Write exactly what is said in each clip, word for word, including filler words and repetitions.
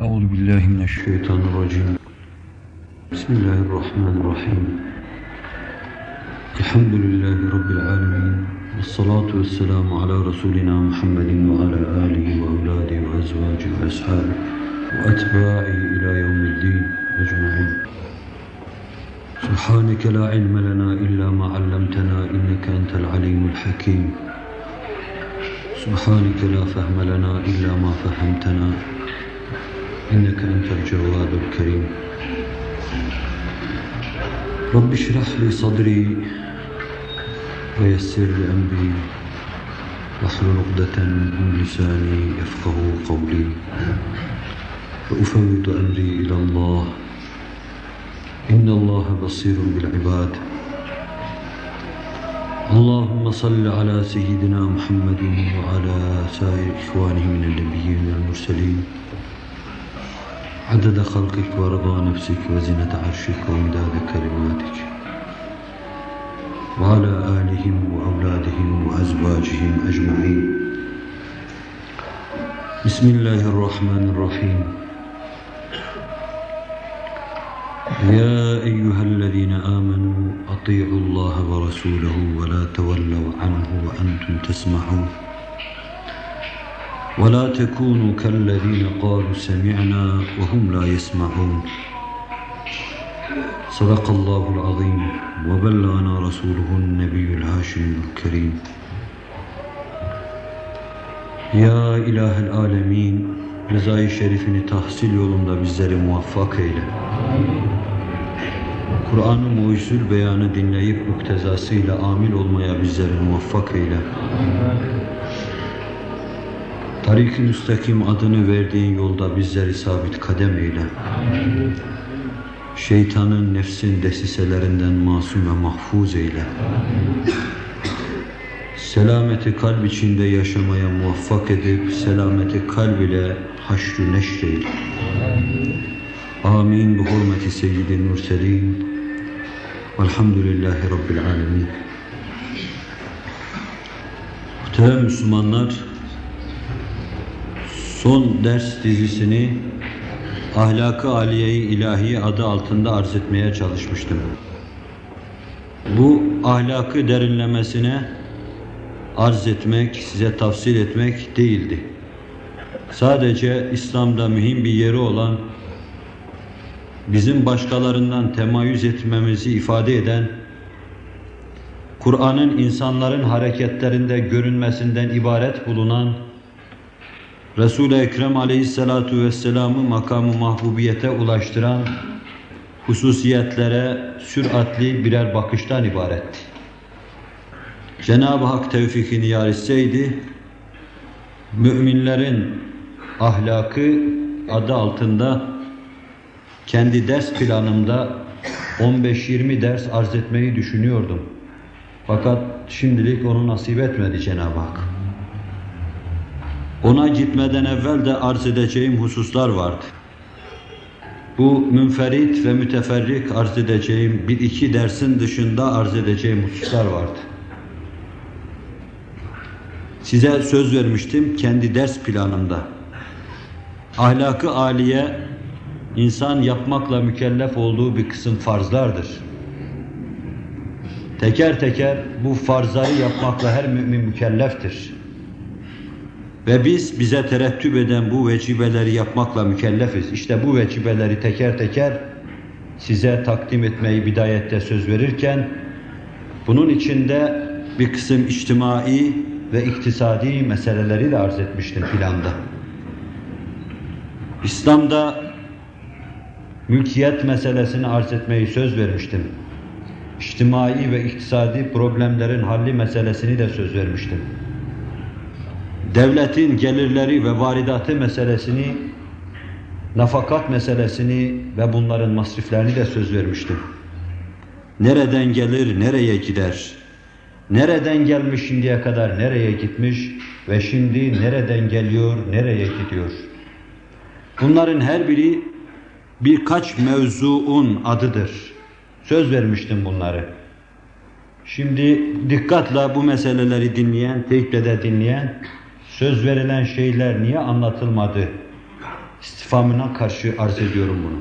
Euzu billahi mineşşeytanirracim. Bismillahirrahmanirrahim. Elhamdülillahi rabbil alamin. Vessalatu vesselamu ala rasulina Muhammedin ve ala alihi ve evladihi ve ezvacihi ve ashabihi ve etba'i ila yevmiddin ecmaîn. Subhaneke la ilme lena illa ma 'allamtena inneke entel alimul hakim. Subhaneke la fehme lena illa ma fehemtena inneke entel cevvadul kerim. Rabbi şrah li sadri ve yessir li emri vahlul ukdeten min lisani yefkahu kavli ve ufevvidu emri ilallah innallaha basirun bil ibad. Allahümme salli ala seyyidina Muhammedin ve ala sair ihvanihi minel nebiyyin vel murselin adede halkik ve rıza nefsik ve zinete arşik ve imdade kelimatik ve ala alihim ve evladihim ve ezvacihim ecma'in. Bismillahirrahmanirrahim. Ya eyyühellezine amenu ati'ullaha ve rasulehu ve la tevellev anhu ve entum tesma'un. وَلَا تَكُونُوا كَالَّذ۪ينَ قَالُوا سَمِعْنَا وَهُمْ لَا يَسْمَعُونَ. صدق الله العظيم وبلغنا رسوله النبي الهاشمي الكريم. Ya İlahel Alemin, rızayı şerifini tahsil yolunda bizleri muvaffak eyle. Kur'an-ı mucizül beyanı dinleyip muktezasıyla amil olmaya bizleri muvaffak eyle. Tarik-i müstakim adını verdiğin yolda bizleri sabit kadem eyle. Şeytanın, nefsin desiselerinden masum ve mahfuz eyle. Selameti kalp içinde yaşamaya muvaffak edip selameti kalb ile haşr-ı neşr eyle. Amin. Bu hurmeti seyyid-i murselin. Velhamdülillahi rabbil alemin. Muhterem Müslümanlar, son ders dizisini Ahlak-ı Aliye-i İlahi adı altında arz etmeye çalışmıştım. Bu ahlakı derinlemesine arz etmek, size tavsiye etmek değildi. Sadece İslam'da mühim bir yeri olan, bizim başkalarından temayüz etmemizi ifade eden, Kur'an'ın insanların hareketlerinde görünmesinden ibaret bulunan, Resul-i Ekrem aleyhissalatu vesselam'ı makamı mahbubiyete ulaştıran hususiyetlere süratli birer bakıştan ibaretti. Cenab-ı Hak tevfikini yar etseydi, müminlerin ahlakı adı altında kendi ders planımda on beş yirmi ders arz etmeyi düşünüyordum. Fakat şimdilik onu nasip etmedi Cenab-ı Hak. Ona gitmeden evvel de arz edeceğim hususlar vardı. Bu münferit ve müteferrik arz edeceğim bir iki dersin dışında arz edeceğim hususlar vardı. Size söz vermiştim kendi ders planımda. Ahlak-ı âliye, insan yapmakla mükellef olduğu bir kısım farzlardır. Teker teker bu farzları yapmakla her mümin mükelleftir. Ve biz bize terettüp eden bu vecibeleri yapmakla mükellefiz. İşte bu vecibeleri teker teker size takdim etmeyi bidayette söz verirken, bunun içinde bir kısım içtimai ve iktisadi meseleleri de arz etmiştim planda. İslam'da mülkiyet meselesini arz etmeyi söz vermiştim. İçtimai ve iktisadi problemlerin halli meselesini de söz vermiştim. Devletin gelirleri ve varidatı meselesini, nafakat meselesini ve bunların masriflerini de söz vermiştim. Nereden gelir, nereye gider? Nereden gelmiş şimdiye kadar, nereye gitmiş ve şimdi nereden geliyor, nereye gidiyor? Bunların her biri birkaç mevzuun adıdır. Söz vermiştim bunları. Şimdi dikkatle bu meseleleri dinleyen, teyiple de dinleyen, söz verilen şeyler niye anlatılmadı? istifamına karşı arz ediyorum bunu.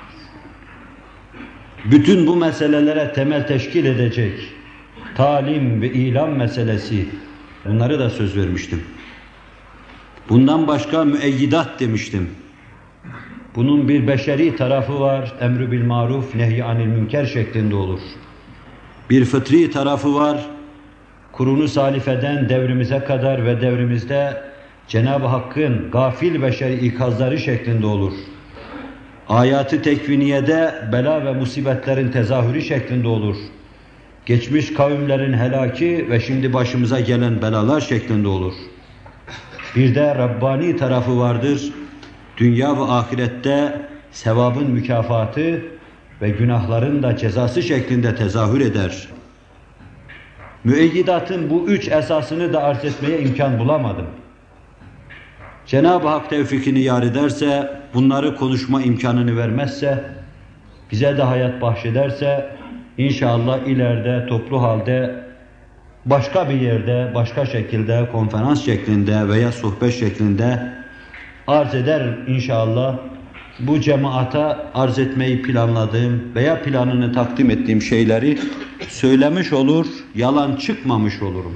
Bütün bu meselelere temel teşkil edecek talim ve ilam meselesi, bunları da söz vermiştim. Bundan başka müeyyidat demiştim. Bunun bir beşeri tarafı var, emr-ü bil maruf, nehy-i anil münker şeklinde olur. Bir fıtri tarafı var, kurunu salifeden devrimize kadar ve devrimizde Cenab-ı Hakk'ın gafil beşeri ikazları şeklinde olur. Ayat-ı tekviniyede bela ve musibetlerin tezahürü şeklinde olur. Geçmiş kavimlerin helaki ve şimdi başımıza gelen belalar şeklinde olur. Bir de Rabbani tarafı vardır. Dünya ve ahirette sevabın mükafatı ve günahların da cezası şeklinde tezahür eder. Müeyyidatın bu üç esasını da arz etmeye imkan bulamadım. Cenab-ı Hak tevfikini yar ederse, bunları konuşma imkanını vermezse, bize de hayat bahşederse, inşallah ileride toplu halde başka bir yerde, başka şekilde, konferans şeklinde veya sohbet şeklinde arz eder inşallah. Bu cemaata arz etmeyi planladığım veya planını takdim ettiğim şeyleri söylemiş olur, yalan çıkmamış olurum.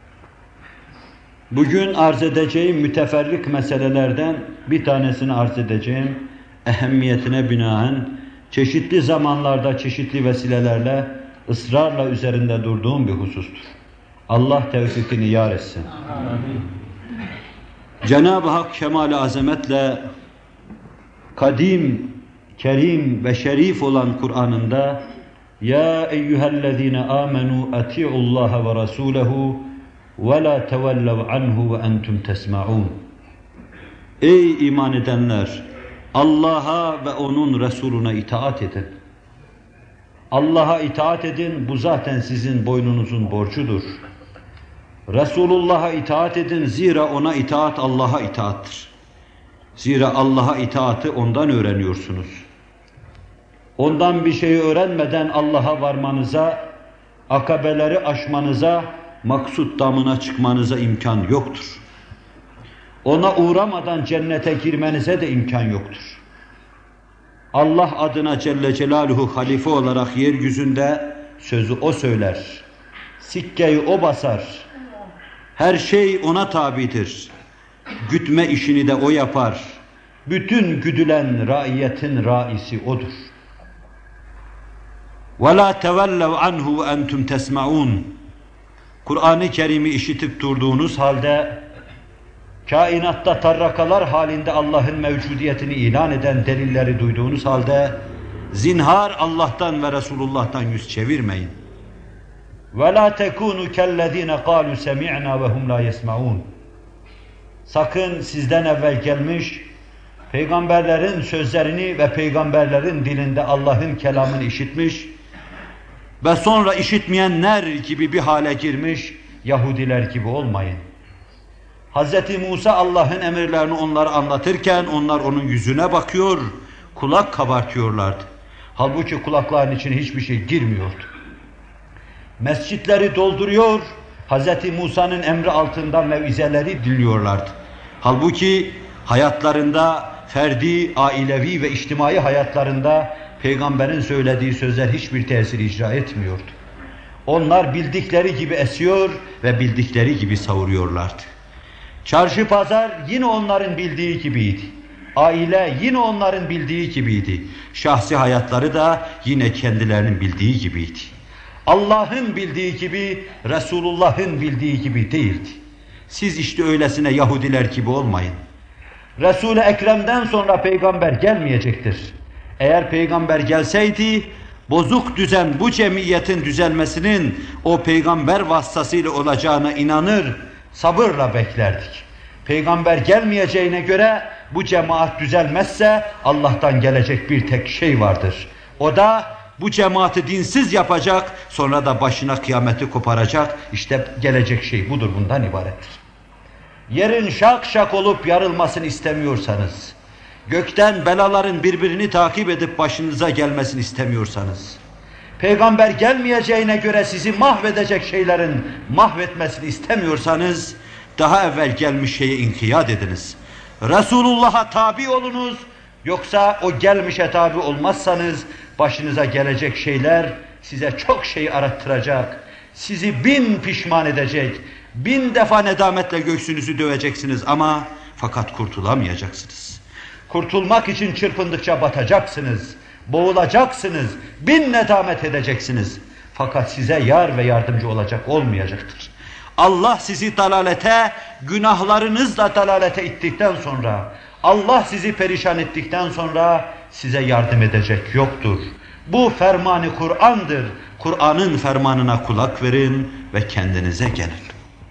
Bugün arz edeceğim müteferrik meselelerden bir tanesini arz edeceğim. Ehemmiyetine binaen çeşitli zamanlarda, çeşitli vesilelerle ısrarla üzerinde durduğum bir husustur. Allah tevfikini yar etsin. Amin. Cenab-ı Hak kemal-i azametle kadim, kerim ve şerif olan Kur'an'ında Ya eyyühellezine amenu ati'ullaha ve rasulehu ve la tevellev anhu ve entum tesma'un. Ey iman edenler! Allah'a ve onun Resuluna itaat edin. Allah'a itaat edin, bu zaten sizin boynunuzun borcudur. Resulullah'a itaat edin, zira ona itaat Allah'a itaattır. Zira Allah'a itaatı ondan öğreniyorsunuz. Ondan bir şeyi öğrenmeden Allah'a varmanıza, akabeleri aşmanıza, maksut damına çıkmanıza imkan yoktur. Ona uğramadan cennete girmenize de imkan yoktur. Allah adına Celle Celaluhu halife olarak yeryüzünde sözü o söyler. Sikkeyi o basar. Her şey ona tabidir. Gütme işini de o yapar. Bütün güdülen raiyetin raisi odur. وَلَا تَوَلَّوْ عَنْهُ وَاَنْتُمْ تَسْمَعُونَ. Kur'an-ı Kerim'i işitip durduğunuz halde, kainatta tarrakalar halinde Allah'ın mevcudiyetini ilan eden delilleri duyduğunuz halde, zinhar Allah'tan ve Resulullah'tan yüz çevirmeyin. وَلَا تَكُونُوا كَالَّذ۪ينَ قَالُوا سَمِعْنَا وَهُمْ لَا يَسْمَعُونَ. Sakın sizden evvel gelmiş, peygamberlerin sözlerini ve peygamberlerin dilinde Allah'ın kelamını işitmiş ve sonra işitmeyenler gibi bir hale girmiş Yahudiler gibi olmayın. Hazreti Musa Allah'ın emirlerini onlara anlatırken onlar onun yüzüne bakıyor, kulak kabartıyorlardı. Halbuki kulakların içine hiçbir şey girmiyordu. Mescitleri dolduruyor, Hazreti Musa'nın emri altında mevizeleri dinliyorlardı. Halbuki hayatlarında, ferdi, ailevi ve içtimai hayatlarında peygamberin söylediği sözler hiçbir tesir icra etmiyordu. Onlar bildikleri gibi esiyor ve bildikleri gibi savuruyorlardı. Çarşı pazar yine onların bildiği gibiydi. Aile yine onların bildiği gibiydi. Şahsi hayatları da yine kendilerinin bildiği gibiydi. Allah'ın bildiği gibi, Resulullah'ın bildiği gibi değildi. Siz işte öylesine Yahudiler gibi olmayın. Resul-i Ekrem'den sonra peygamber gelmeyecektir. Eğer peygamber gelseydi, bozuk düzen bu cemiyetin düzelmesinin o peygamber vasıtasıyla olacağına inanır, sabırla beklerdik. Peygamber gelmeyeceğine göre bu cemaat düzelmezse Allah'tan gelecek bir tek şey vardır. O da bu cemaati dinsiz yapacak, sonra da başına kıyameti koparacak. İşte gelecek şey budur, bundan ibarettir. Yerin şak şak olup yarılmasını istemiyorsanız, gökten belaların birbirini takip edip başınıza gelmesini istemiyorsanız, peygamber gelmeyeceğine göre sizi mahvedecek şeylerin mahvetmesini istemiyorsanız, daha evvel gelmiş şeye inkiyat ediniz. Resulullah'a tabi olunuz, yoksa o gelmişe tabi olmazsanız başınıza gelecek şeyler size çok şey arattıracak, sizi bin pişman edecek, bin defa nedametle göğsünüzü döveceksiniz ama fakat kurtulamayacaksınız. Kurtulmak için çırpındıkça batacaksınız, boğulacaksınız, bin nedamet edeceksiniz. Fakat size yar ve yardımcı olacak olmayacaktır. Allah sizi dalalete, günahlarınızla dalalete ittikten sonra, Allah sizi perişan ettikten sonra size yardım edecek yoktur. Bu fermanı Kur'an'dır. Kur'an'ın fermanına kulak verin ve kendinize gelin.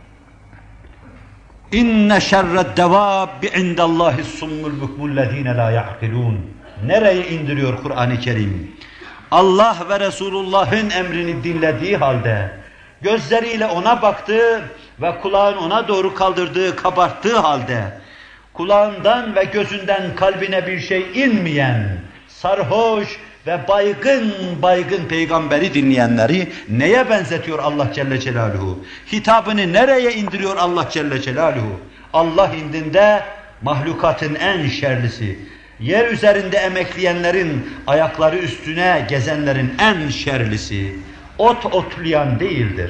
İnne şerred devâbi indallâhi summul bukmullezîne lâ ya'kilûn. Nereye indiriyor Kur'an-ı Kerim? Allah ve Resulullah'ın emrini dinlediği halde, gözleriyle ona baktığı ve kulağını ona doğru kaldırdığı, kabarttığı halde, kulağından ve gözünden kalbine bir şey inmeyen, sarhoş ve baygın baygın peygamberi dinleyenleri neye benzetiyor Allah Celle Celaluhu? Hitabını nereye indiriyor Allah Celle Celaluhu? Allah indinde mahlukatın en şerlisi, yer üzerinde emekleyenlerin, ayakları üstüne gezenlerin en şerlisi, ot otlayan değildir.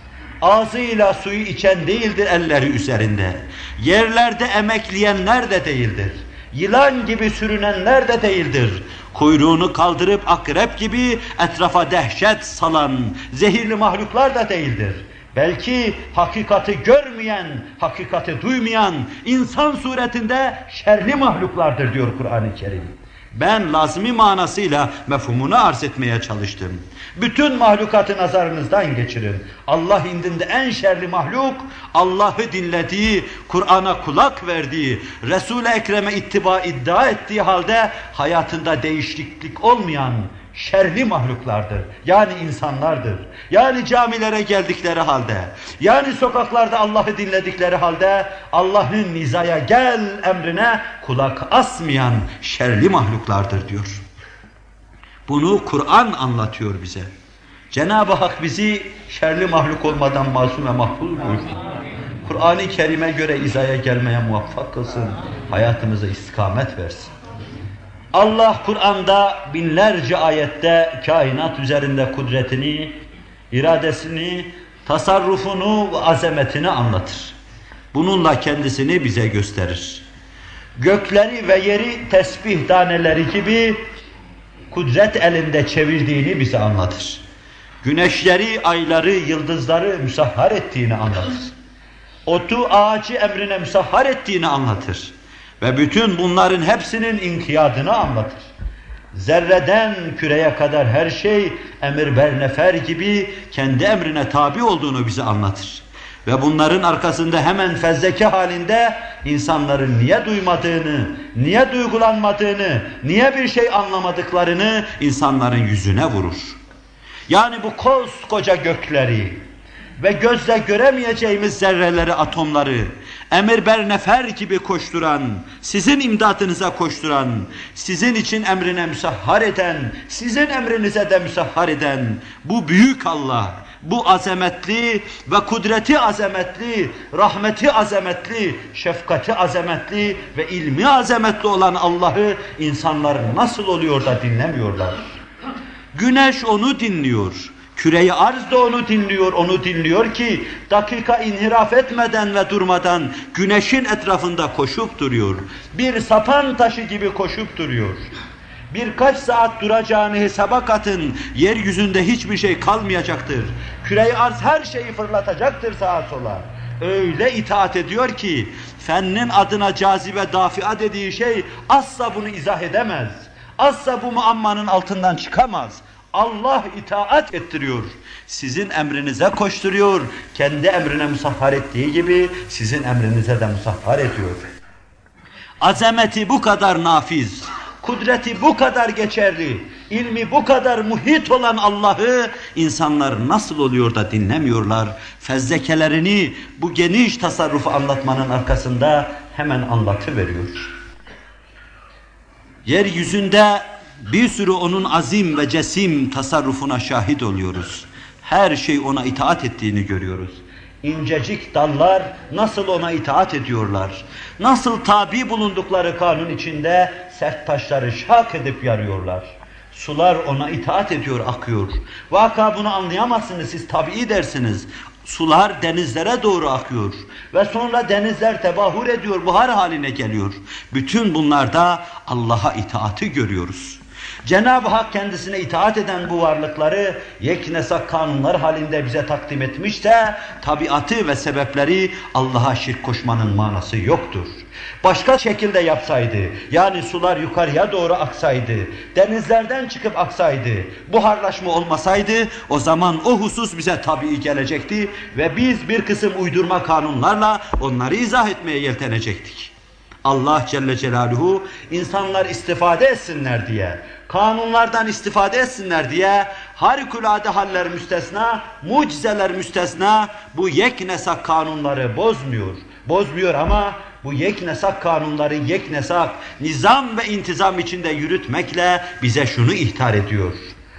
Ağzıyla suyu içen değildir elleri üzerinde. Yerlerde emekleyenler de değildir. Yılan gibi sürünenler de değildir. Kuyruğunu kaldırıp akrep gibi etrafa dehşet salan zehirli mahluklar da değildir. Belki hakikati görmeyen, hakikati duymayan insan suretinde şerli mahluklardır diyor Kur'an-ı Kerim. Ben lazmi manasıyla mefhumunu arz etmeye çalıştım. Bütün mahlukatı nazarınızdan geçirin. Allah indinde en şerli mahluk, Allah'ı dinlediği, Kur'an'a kulak verdiği, Resul-i Ekrem'e ittiba iddia ettiği halde hayatında değişiklik olmayan şerli mahluklardır. Yani insanlardır. Yani camilere geldikleri halde, yani sokaklarda Allah'ı dinledikleri halde Allah'ın nizaya gel emrine kulak asmayan şerli mahluklardır diyor. Bunu Kur'an anlatıyor bize. Cenab-ı Hak bizi şerli mahluk olmadan masum ve mahfuz buyursun. Kur'an-ı Kerim'e göre izaya gelmeye muvaffak kılsın. Hayatımıza istikamet versin. Allah Kur'an'da binlerce ayette kainat üzerinde kudretini, iradesini, tasarrufunu ve azametini anlatır. Bununla kendisini bize gösterir. Gökleri ve yeri tesbih taneleri gibi kudret elinde çevirdiğini bize anlatır. Güneşleri, ayları, yıldızları müsahhar ettiğini anlatır. Otu, ağacı emrine müsahhar ettiğini anlatır. Ve bütün bunların hepsinin inkiyadını anlatır. Zerreden küreye kadar her şey emir bernefer gibi kendi emrine tabi olduğunu bize anlatır. Ve bunların arkasında hemen fezleke halinde insanların niye duymadığını, niye duygulanmadığını, niye bir şey anlamadıklarını insanların yüzüne vurur. Yani bu koskoca gökleri ve gözle göremeyeceğimiz zerreleri, atomları emir bernefer gibi koşturan, sizin imdadınıza koşturan, sizin için emrine müsahhar eden, sizin emrinize de müsahhar eden bu büyük Allah, bu azametli ve kudreti azametli, rahmeti azametli, şefkati azametli ve ilmi azametli olan Allah'ı insanlar nasıl oluyor da dinlemiyorlar? Güneş onu dinliyor. Küre-i arz da onu dinliyor, onu dinliyor ki dakika inhiraf etmeden ve durmadan güneşin etrafında koşup duruyor. Bir sapan taşı gibi koşup duruyor. Birkaç saat duracağını hesaba katın, yeryüzünde hiçbir şey kalmayacaktır. Küre-i arz her şeyi fırlatacaktır sağa sola. Öyle itaat ediyor ki fennin adına cazibe dafia dediği şey asla bunu izah edemez. Asla bu muammanın altından çıkamaz. Allah itaat ettiriyor. Sizin emrinize koşturuyor. Kendi emrine musahhar ettiği gibi sizin emrinize de musahhar ediyor. Azameti bu kadar nafiz, kudreti bu kadar geçerli, ilmi bu kadar muhit olan Allah'ı insanlar nasıl oluyor da dinlemiyorlar? Fezlekelerini bu geniş tasarrufu anlatmanın arkasında hemen anlatıveriyor. Yeryüzünde bir sürü onun azim ve cesim tasarrufuna şahit oluyoruz. Her şey ona itaat ettiğini görüyoruz. İncecik dallar nasıl ona itaat ediyorlar? Nasıl tabi bulundukları kanun içinde sert taşları şak edip yarıyorlar? Sular ona itaat ediyor, akıyor. Vaka bunu anlayamazsınız, siz tabii dersiniz. Sular denizlere doğru akıyor ve sonra denizler tebahür ediyor, buhar haline geliyor. Bütün bunlarda Allah'a itaati görüyoruz. Cenab-ı Hak kendisine itaat eden bu varlıkları yeknesak kanunlar halinde bize takdim etmişse, tabiatı ve sebepleri Allah'a şirk koşmanın manası yoktur. Başka şekilde yapsaydı, yani sular yukarıya doğru aksaydı, denizlerden çıkıp aksaydı, buharlaşma olmasaydı, o zaman o husus bize tabii gelecekti ve biz bir kısım uydurma kanunlarla onları izah etmeye yeltenecektik. Allah Celle Celaluhu insanlar istifade etsinler diye, kanunlardan istifade etsinler diye harikulade haller müstesna, mucizeler müstesna bu yeknesak kanunları bozmuyor. Bozmuyor ama bu yeknesak kanunları yeknesak nizam ve intizam içinde yürütmekle bize şunu ihtar ediyor.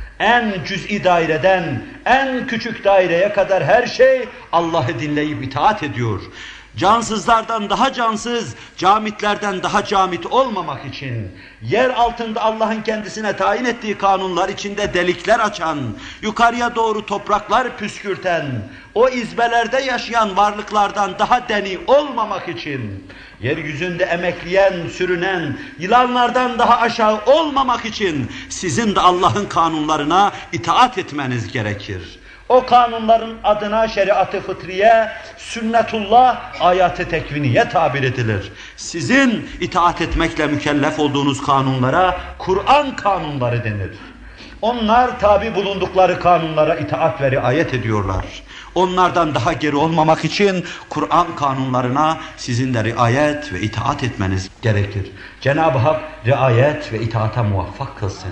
En cüz'i daireden en küçük daireye kadar her şey Allah'ı dinleyip itaat ediyor. Cansızlardan daha cansız, camitlerden daha camit olmamak için, yer altında Allah'ın kendisine tayin ettiği kanunlar içinde delikler açan, yukarıya doğru topraklar püskürten, o izbelerde yaşayan varlıklardan daha deni olmamak için, yeryüzünde emekleyen, sürünen, yılanlardan daha aşağı olmamak için sizin de Allah'ın kanunlarına itaat etmeniz gerekir. O kanunların adına şeriat-ı fıtriye, sünnetullah, ayat-ı tekviniye tabir edilir. Sizin itaat etmekle mükellef olduğunuz kanunlara Kur'an kanunları denir. Onlar tabi bulundukları kanunlara itaat ve riayet ediyorlar. Onlardan daha geri olmamak için Kur'an kanunlarına sizin de riayet ve itaat etmeniz gerekir. Cenab-ı Hak riayet ve itaata muvaffak kılsın.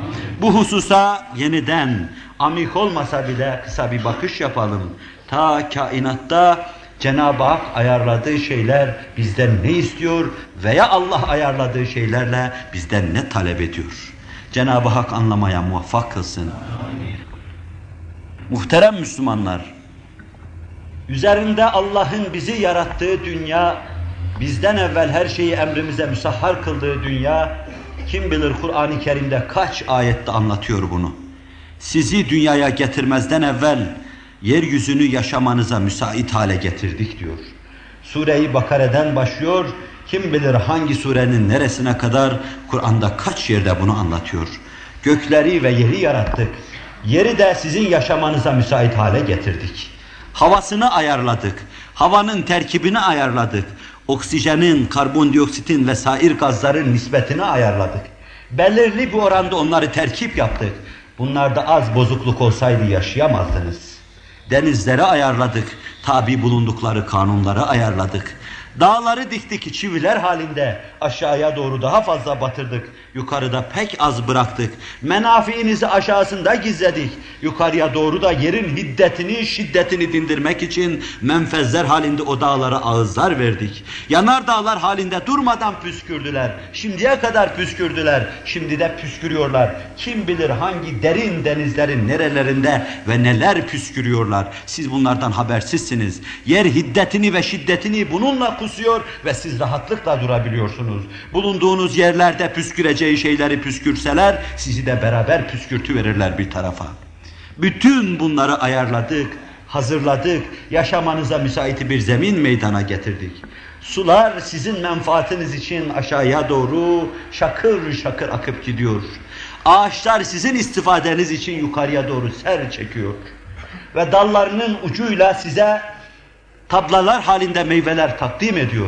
Bu hususa yeniden amik olmasa bile kısa bir bakış yapalım. Ta kainatta Cenab-ı Hak ayarladığı şeyler bizden ne istiyor veya Allah ayarladığı şeylerle bizden ne talep ediyor? Cenab-ı Hak anlamaya muvaffak kılsın. Muhterem Müslümanlar, üzerinde Allah'ın bizi yarattığı dünya, bizden evvel her şeyi emrimize müsahhar kıldığı dünya, kim bilir Kur'an-ı Kerim'de kaç ayette anlatıyor bunu. Sizi dünyaya getirmezden evvel yeryüzünü yaşamanıza müsait hale getirdik diyor. Sure-i Bakare'den başlıyor, kim bilir hangi surenin neresine kadar Kur'an'da kaç yerde bunu anlatıyor. Gökleri ve yeri yarattık, yeri de sizin yaşamanıza müsait hale getirdik. Havasını ayarladık, havanın terkibini ayarladık, oksijenin, karbondioksitin ve sair gazların nispetini ayarladık. Belirli bir oranda onları terkip yaptık. Bunlarda az bozukluk olsaydı yaşayamazdınız. Denizleri ayarladık, tabi bulundukları kanunları ayarladık. Dağları diktik, çiviler halinde aşağıya doğru daha fazla batırdık. Yukarıda pek az bıraktık. Menafiinizi aşağısında gizledik. Yukarıya doğru da yerin hiddetini, şiddetini dindirmek için menfezler halinde o dağlara ağızlar verdik. Yanar dağlar halinde durmadan püskürdüler. Şimdiye kadar püskürdüler. Şimdi de püskürüyorlar. Kim bilir hangi derin denizlerin nerelerinde ve neler püskürüyorlar. Siz bunlardan habersizsiniz. Yer hiddetini ve şiddetini bununla kusuyor ve siz rahatlıkla durabiliyorsunuz. Bulunduğunuz yerlerde püsküreceği şeyleri püskürseler, sizi de beraber püskürtüverirler bir tarafa. Bütün bunları ayarladık, hazırladık, yaşamanıza müsait bir zemin meydana getirdik. Sular sizin menfaatiniz için aşağıya doğru şakır şakır akıp gidiyor. Ağaçlar sizin istifadeniz için yukarıya doğru ser çekiyor. Ve dallarının ucuyla size tablalar halinde meyveler takdim ediyor.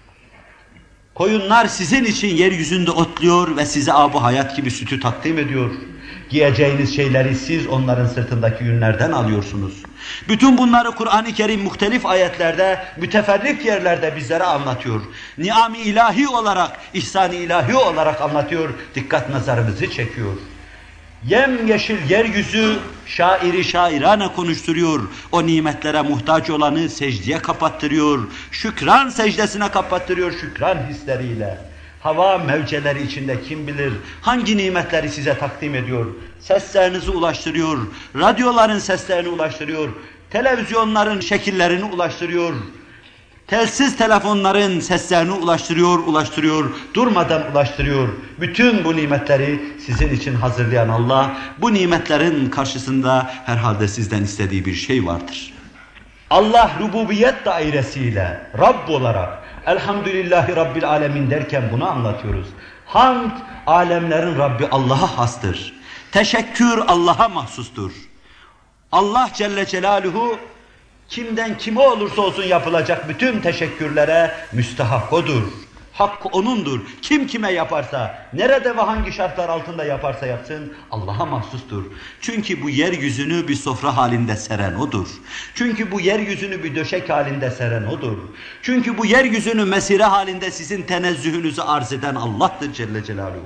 Koyunlar sizin için yeryüzünde otluyor ve size ab-ı hayat gibi sütü takdim ediyor. Giyeceğiniz şeyleri siz onların sırtındaki yünlerden alıyorsunuz. Bütün bunları Kur'an-ı Kerim muhtelif ayetlerde, müteferrik yerlerde bizlere anlatıyor. Ni'am-ı ilahi olarak, ihsan-ı ilahi olarak anlatıyor, dikkat nazarınızı çekiyor. Yemyeşil yeryüzü şairi şairane konuşturuyor. O nimetlere muhtaç olanı secdeye kapattırıyor. Şükran secdesine kapattırıyor şükran hisleriyle. Hava mevceleri içinde kim bilir hangi nimetleri size takdim ediyor. Seslerinizi ulaştırıyor. Radyoların seslerini ulaştırıyor. televizyonların şekillerini ulaştırıyor, telsiz telefonların seslerini ulaştırıyor, ulaştırıyor, durmadan ulaştırıyor. Bütün bu nimetleri sizin için hazırlayan Allah, bu nimetlerin karşısında herhalde sizden istediği bir şey vardır. Allah rububiyet dairesiyle Rabb olarak Elhamdülillahi Rabbil Alemin derken bunu anlatıyoruz. Hamd, alemlerin Rabbi Allah'a hastır. Teşekkür Allah'a mahsustur. Allah Celle Celaluhu kimden kime olursa olsun yapılacak bütün teşekkürlere müstahak odur. Hakkı O'nundur. Kim kime yaparsa, nerede ve hangi şartlar altında yaparsa yapsın Allah'a mahsustur. Çünkü bu yeryüzünü bir sofra halinde seren O'dur. Çünkü bu yeryüzünü bir döşek halinde seren O'dur. Çünkü bu yeryüzünü mesire halinde sizin tenezzühünüzü arz eden Allah'tır Celle Celaluhu.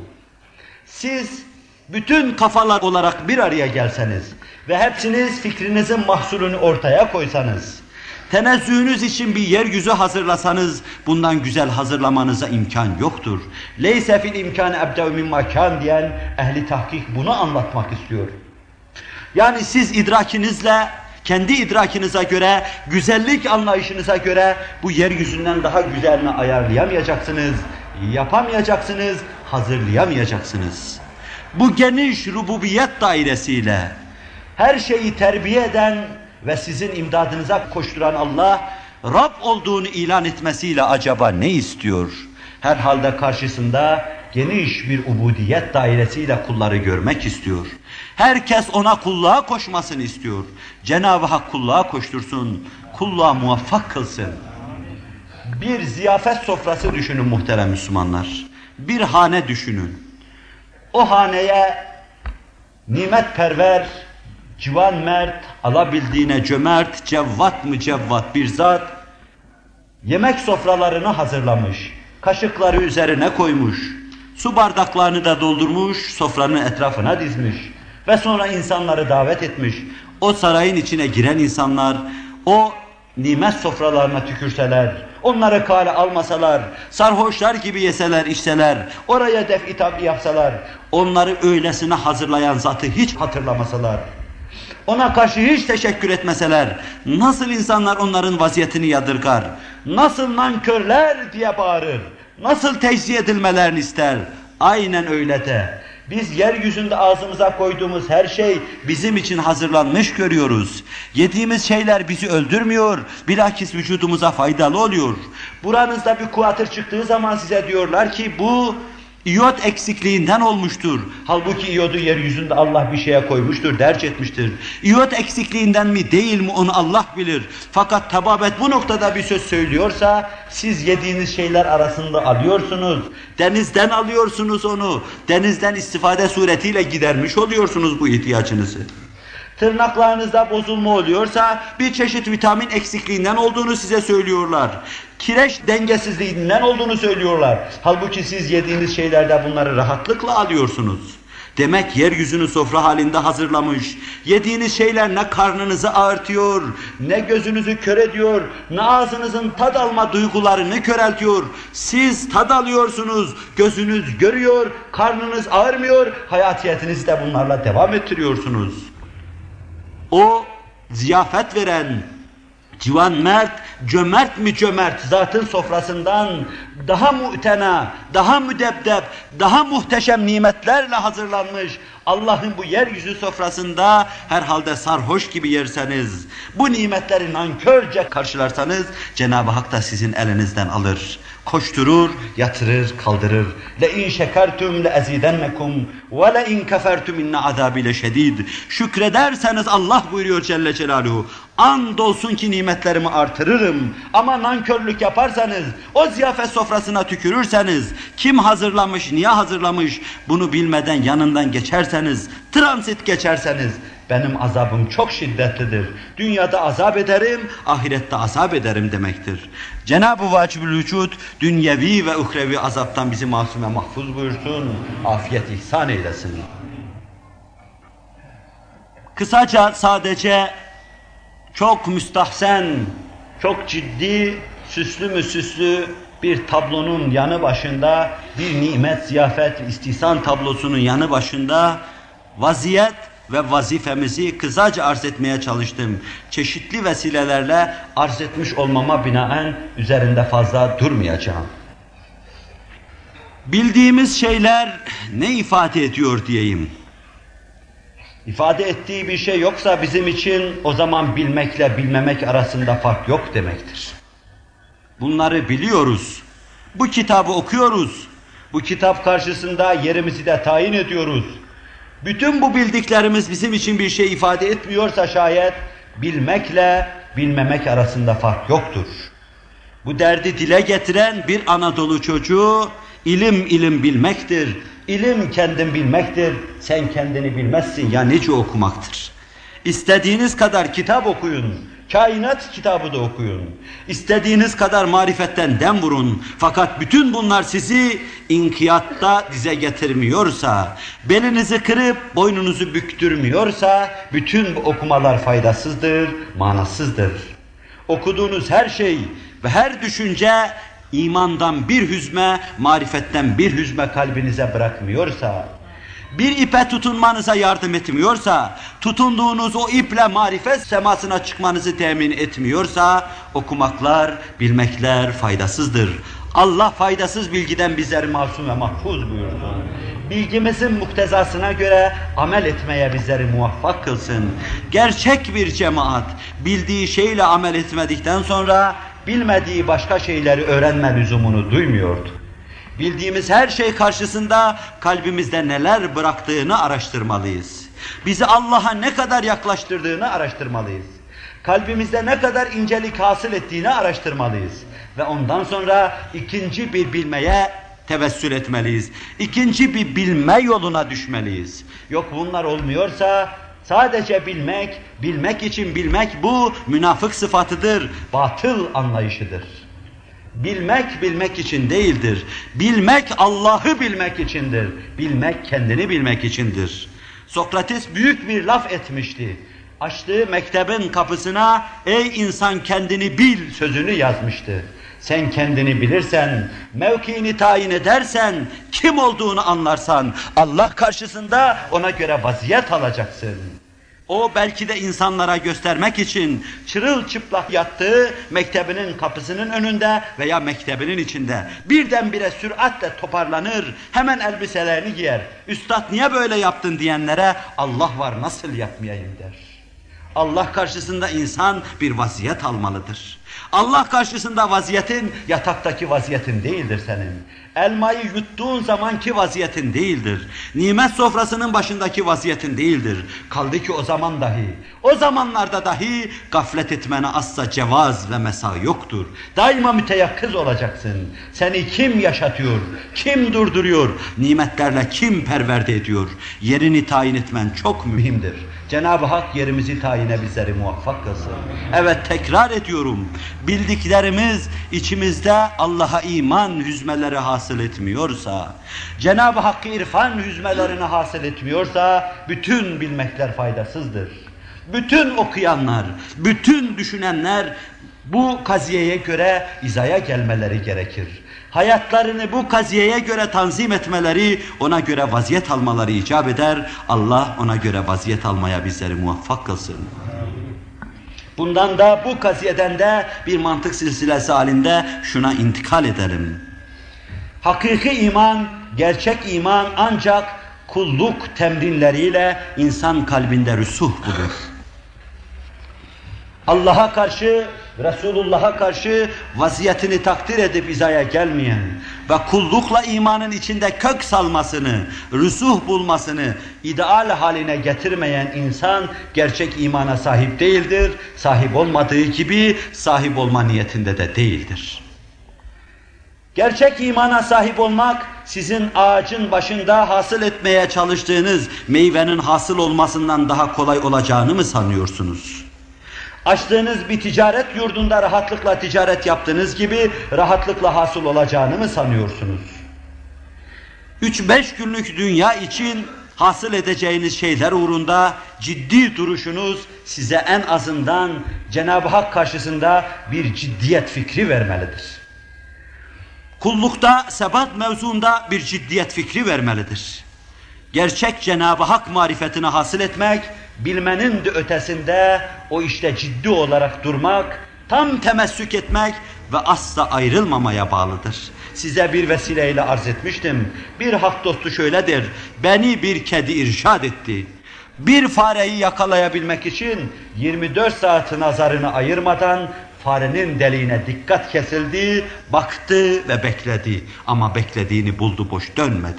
Siz bütün kafalar olarak bir araya gelseniz ve hepsiniz fikrinizin mahsulünü ortaya koysanız, tenezzühünüz için bir yeryüzü hazırlasanız, bundan güzel hazırlamanıza imkan yoktur. Leyse fil imkâne ebde'u mimma kân diyen ehli tahkik bunu anlatmak istiyor. Yani siz idrakinizle, kendi idrakinize göre, güzellik anlayışınıza göre bu yeryüzünden daha güzelini ayarlayamayacaksınız, yapamayacaksınız, hazırlayamayacaksınız. Bu geniş rububiyet dairesiyle her şeyi terbiye eden ve sizin imdadınıza koşturan Allah, Rab olduğunu ilan etmesiyle acaba ne istiyor? Herhalde karşısında geniş bir ubudiyet dairesiyle kulları görmek istiyor. Herkes ona kulluğa koşmasını istiyor. Cenab-ı Hak kulluğa koştursun, kulluğa muvaffak kılsın. Bir ziyafet sofrası düşünün muhterem Müslümanlar. Bir hane düşünün. O haneye nimetperver, civan mert, alabildiğine cömert, cevvat mı cevvat bir zat, yemek sofralarını hazırlamış, kaşıkları üzerine koymuş, su bardaklarını da doldurmuş, sofranın etrafına dizmiş ve sonra insanları davet etmiş. O sarayın içine giren insanlar, o nimet sofralarına tükürseler, onları kale almasalar, sarhoşlar gibi yeseler, içseler, oraya def-i tabi yapsalar, onları öylesine hazırlayan zatı hiç hatırlamasalar, ona karşı hiç teşekkür etmeseler, nasıl insanlar onların vaziyetini yadırgar, nasıl nankörler diye bağırır, nasıl tecziye edilmelerini ister, aynen öyle de. Biz yeryüzünde ağzımıza koyduğumuz her şey bizim için hazırlanmış görüyoruz. Yediğimiz şeyler bizi öldürmüyor, bilakis vücudumuza faydalı oluyor. Buranızda bir kuatır çıktığı zaman size diyorlar ki bu iyot eksikliğinden olmuştur. Halbuki iyodu yeryüzünde Allah bir şeye koymuştur, derc etmiştir. İyot eksikliğinden mi değil mi onu Allah bilir. Fakat tababet bu noktada bir söz söylüyorsa siz yediğiniz şeyler arasında alıyorsunuz. Denizden alıyorsunuz onu. Denizden istifade suretiyle gidermiş oluyorsunuz bu ihtiyacınızı. Tırnaklarınızda bozulma oluyorsa bir çeşit vitamin eksikliğinden olduğunu size söylüyorlar. Kireç dengesizliğinden olduğunu söylüyorlar. Halbuki siz yediğiniz şeylerde bunları rahatlıkla alıyorsunuz. Demek yeryüzünü sofra halinde hazırlamış. Yediğiniz şeyler ne karnınızı ağırtıyor, ne gözünüzü kör ediyor, ne ağzınızın tad alma duygularını köreltiyor. Siz tad alıyorsunuz, gözünüz görüyor, karnınız ağırmıyor, hayatiyetinizi de bunlarla devam ettiriyorsunuz. O ziyafet veren, civan mert, cömert mi cömert zatın sofrasından daha mu'tena, daha müdebdeb, daha muhteşem nimetlerle hazırlanmış Allah'ın bu yeryüzü sofrasında herhalde sarhoş gibi yerseniz, bu nimetleri nankörce karşılarsanız Cenab-ı Hak da sizin elinizden alır. Koşturur, yatırır, kaldırır. لَاِنْ شَكَرْتُمْ لَاَزِيدَنَّكُمْ وَلَاِنْ كَفَرْتُمْ اِنَّ عَذَابِ لَشَد۪يدٍ Şükrederseniz Allah buyuruyor Celle Celaluhu, andolsun ki nimetlerimi artırırım. Ama nankörlük yaparsanız, o ziyafet sofrasına tükürürseniz, kim hazırlamış, niye hazırlamış, bunu bilmeden yanından geçerseniz, transit geçerseniz, benim azabım çok şiddetlidir. Dünyada azap ederim, ahirette azap ederim demektir. Cenab-ı Vacibül Vücud, dünyevi ve uhrevi azaptan bizi masume mahfuz buyursun, afiyet ihsan eylesin. Kısaca sadece çok müstahsen, çok ciddi, süslü mü süslü bir tablonun yanı başında, bir nimet, ziyafet, istihsan tablosunun yanı başında vaziyet ve vazifemizi kısaca arz etmeye çalıştım. Çeşitli vesilelerle arz etmiş olmama binaen üzerinde fazla durmayacağım. Bildiğimiz şeyler ne ifade ediyor diyeyim. İfade ettiği bir şey yoksa bizim için o zaman bilmekle bilmemek arasında fark yok demektir. Bunları biliyoruz. Bu kitabı okuyoruz. Bu kitap karşısında yerimizi de tayin ediyoruz. Bütün bu bildiklerimiz bizim için bir şey ifade etmiyorsa şayet bilmekle bilmemek arasında fark yoktur. Bu derdi dile getiren bir Anadolu çocuğu ilim ilim bilmektir. İlim kendin bilmektir. Sen kendini bilmezsin ya nice okumaktır. İstediğiniz kadar kitap okuyun. Kainat kitabı da okuyun. İstediğiniz kadar marifetten dem vurun. Fakat bütün bunlar sizi inkiyatta dize getirmiyorsa, belinizi kırıp boynunuzu büktürmüyorsa, bütün bu okumalar faydasızdır, manasızdır. Okuduğunuz her şey ve her düşünce imandan bir hüzme, marifetten bir hüzme kalbinize bırakmıyorsa, bir ipe tutunmanıza yardım etmiyorsa, tutunduğunuz o iple marifet semasına çıkmanızı temin etmiyorsa, okumaklar, bilmekler faydasızdır. Allah faydasız bilgiden bizleri masum ve mahfuz buyurdu. Bilgimizin muktezasına göre amel etmeye bizleri muvaffak kılsın. Gerçek bir cemaat, bildiği şeyle amel etmedikten sonra, bilmediği başka şeyleri öğrenme lüzumunu duymuyordu. Bildiğimiz her şey karşısında kalbimizde neler bıraktığını araştırmalıyız. Bizi Allah'a ne kadar yaklaştırdığını araştırmalıyız. Kalbimizde ne kadar incelik hasıl ettiğini araştırmalıyız. Ve ondan sonra ikinci bir bilmeye tevessül etmeliyiz. İkinci bir bilme yoluna düşmeliyiz. Yok bunlar olmuyorsa sadece bilmek, bilmek için bilmek bu münafık sıfatıdır, batıl anlayışıdır. Bilmek, bilmek için değildir. Bilmek, Allah'ı bilmek içindir. Bilmek, kendini bilmek içindir. Sokrates büyük bir laf etmişti. Açtığı mektebin kapısına, ey insan kendini bil sözünü yazmıştı. Sen kendini bilirsen, mevkiini tayin edersen, kim olduğunu anlarsan, Allah karşısında ona göre vaziyet alacaksın. O belki de insanlara göstermek için çırılçıplak yattığı mektebinin kapısının önünde veya mektebinin içinde birdenbire süratle toparlanır, hemen elbiselerini giyer. Üstad niye böyle yaptın diyenlere Allah var nasıl yapmayayım der. Allah karşısında insan bir vaziyet almalıdır. Allah karşısında vaziyetin yataktaki vaziyetin değildir senin. Elmayı yuttuğun zamanki vaziyetin değildir. Nimet sofrasının başındaki vaziyetin değildir. Kaldı ki o zaman dahi, o zamanlarda dahi gaflet etmene asla cevaz ve mesa yoktur. Daima müteyakkız olacaksın. Seni kim yaşatıyor, kim durduruyor, nimetlerle kim perverde ediyor? Yerini tayin etmen çok mühimdir. Cenab-ı Hak yerimizi tayine bizleri muvaffak kılsın. Evet tekrar ediyorum. Bildiklerimiz içimizde Allah'a iman hüzmeleri hasıl etmiyorsa, Cenab-ı Hakk'ı irfan hüzmelerini hasıl etmiyorsa, bütün bilmekler faydasızdır. Bütün okuyanlar, bütün düşünenler bu kaziyeye göre izaya gelmeleri gerekir. Hayatlarını bu kaziyeye göre tanzim etmeleri, ona göre vaziyet almaları icap eder. Allah ona göre vaziyet almaya bizleri muvaffak kılsın. Bundan da bu kaziyeden de bir mantık silsilesi halinde şuna intikal edelim. Hakiki iman, gerçek iman ancak kulluk temrinleriyle insan kalbinde rüsuh bulur. Allah'a karşı, Resulullah'a karşı vaziyetini takdir edip izaya gelmeyen ve kullukla imanın içinde kök salmasını, rüsuh bulmasını ideal haline getirmeyen insan gerçek imana sahip değildir. Sahip olmadığı gibi sahip olma niyetinde de değildir. Gerçek imana sahip olmak, sizin ağacın başında hasıl etmeye çalıştığınız meyvenin hasıl olmasından daha kolay olacağını mı sanıyorsunuz? Açtığınız bir ticaret yurdunda rahatlıkla ticaret yaptığınız gibi rahatlıkla hasıl olacağını mı sanıyorsunuz? Üç beş günlük dünya için hasıl edeceğiniz şeyler uğrunda ciddi duruşunuz size en azından Cenab-ı Hak karşısında bir ciddiyet fikri vermelidir. Kullukta, sebat mevzuunda bir ciddiyet fikri vermelidir. Gerçek Cenab-ı Hak marifetini hasıl etmek, bilmenin de ötesinde o işte ciddi olarak durmak, tam temessük etmek ve asla ayrılmamaya bağlıdır. Size bir vesileyle arz etmiştim. Bir hak dostu şöyledir, beni bir kedi irşad etti. Bir fareyi yakalayabilmek için yirmi dört saati nazarını ayırmadan farenin deliğine dikkat kesildi, baktı ve bekledi. Ama beklediğini buldu, boş dönmedi.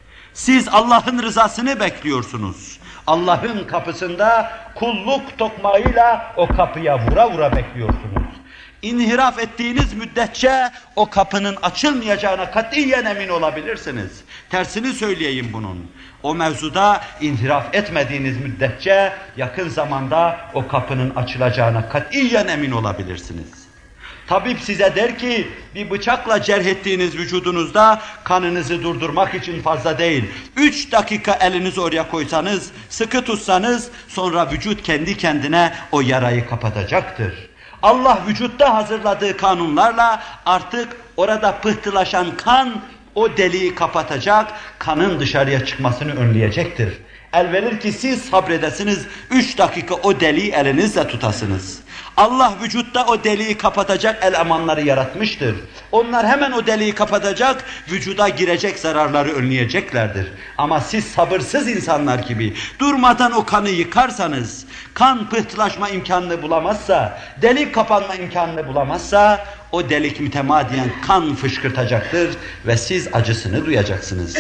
Siz Allah'ın rızasını bekliyorsunuz. Allah'ın kapısında kulluk tokmağıyla o kapıya vura vura bekliyorsunuz. İnhiraf ettiğiniz müddetçe o kapının açılmayacağına katiyen emin olabilirsiniz. Tersini söyleyeyim bunun. O mevzuda inhiraf etmediğiniz müddetçe yakın zamanda o kapının açılacağına katiyen emin olabilirsiniz. Tabip size der ki, bir bıçakla cerh ettiğiniz vücudunuzda kanınızı durdurmak için fazla değil. Üç dakika elinizi oraya koysanız, sıkı tutsanız, sonra vücut kendi kendine o yarayı kapatacaktır. Allah vücutta hazırladığı kanunlarla artık orada pıhtılaşan kan o deliği kapatacak, kanın dışarıya çıkmasını önleyecektir. Elverir ki siz sabredesiniz, üç dakika o deliği elinizle tutasınız. Allah vücutta o deliği kapatacak elemanları yaratmıştır. Onlar hemen o deliği kapatacak, vücuda girecek zararları önleyeceklerdir. Ama siz sabırsız insanlar gibi durmadan o kanı yıkarsanız, kan pıhtılaşma imkanını bulamazsa, delik kapanma imkanını bulamazsa, o delik mütemadiyen kan fışkırtacaktır ve siz acısını duyacaksınız.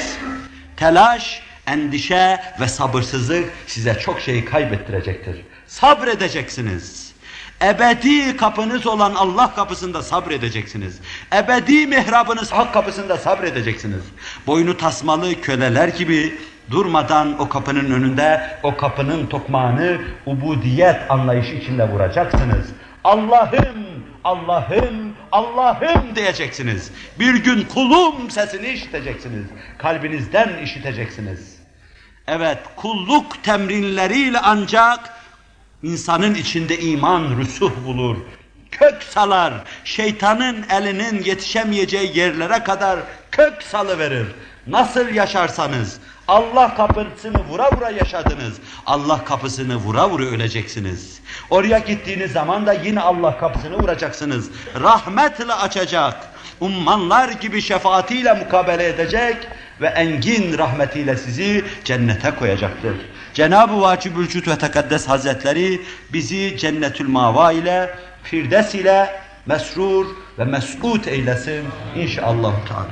Telaş, endişe ve sabırsızlık size çok şeyi kaybettirecektir. Sabredeceksiniz. Ebedi kapınız olan Allah kapısında sabredeceksiniz. Ebedi mihrabınız Hak kapısında sabredeceksiniz. Boynu tasmalı köleler gibi durmadan o kapının önünde o kapının tokmağını ubudiyet anlayışı içinde vuracaksınız. Allah'ım, Allah'ım, Allah'ım diyeceksiniz. Bir gün kulum sesini işiteceksiniz. Kalbinizden işiteceksiniz. Evet, kulluk temrinleriyle ancak insanın içinde iman rüsuh bulur. Kök salar, şeytanın elinin yetişemeyeceği yerlere kadar kök salıverir. Nasıl yaşarsanız, Allah kapısını vura vura yaşadınız. Allah kapısını vura vura öleceksiniz. Oraya gittiğiniz zaman da yine Allah kapısını vuracaksınız. Rahmetle açacak. Ummanlar gibi şefaatiyle mukabele edecek ve engin rahmetiyle sizi cennete koyacaktır. Cenab-ı Vacibülcud ve Tekaddes Hazretleri bizi Cennetül Mava ile, Firdevs ile mesrur ve mes'ud eylesin inşallah Teala.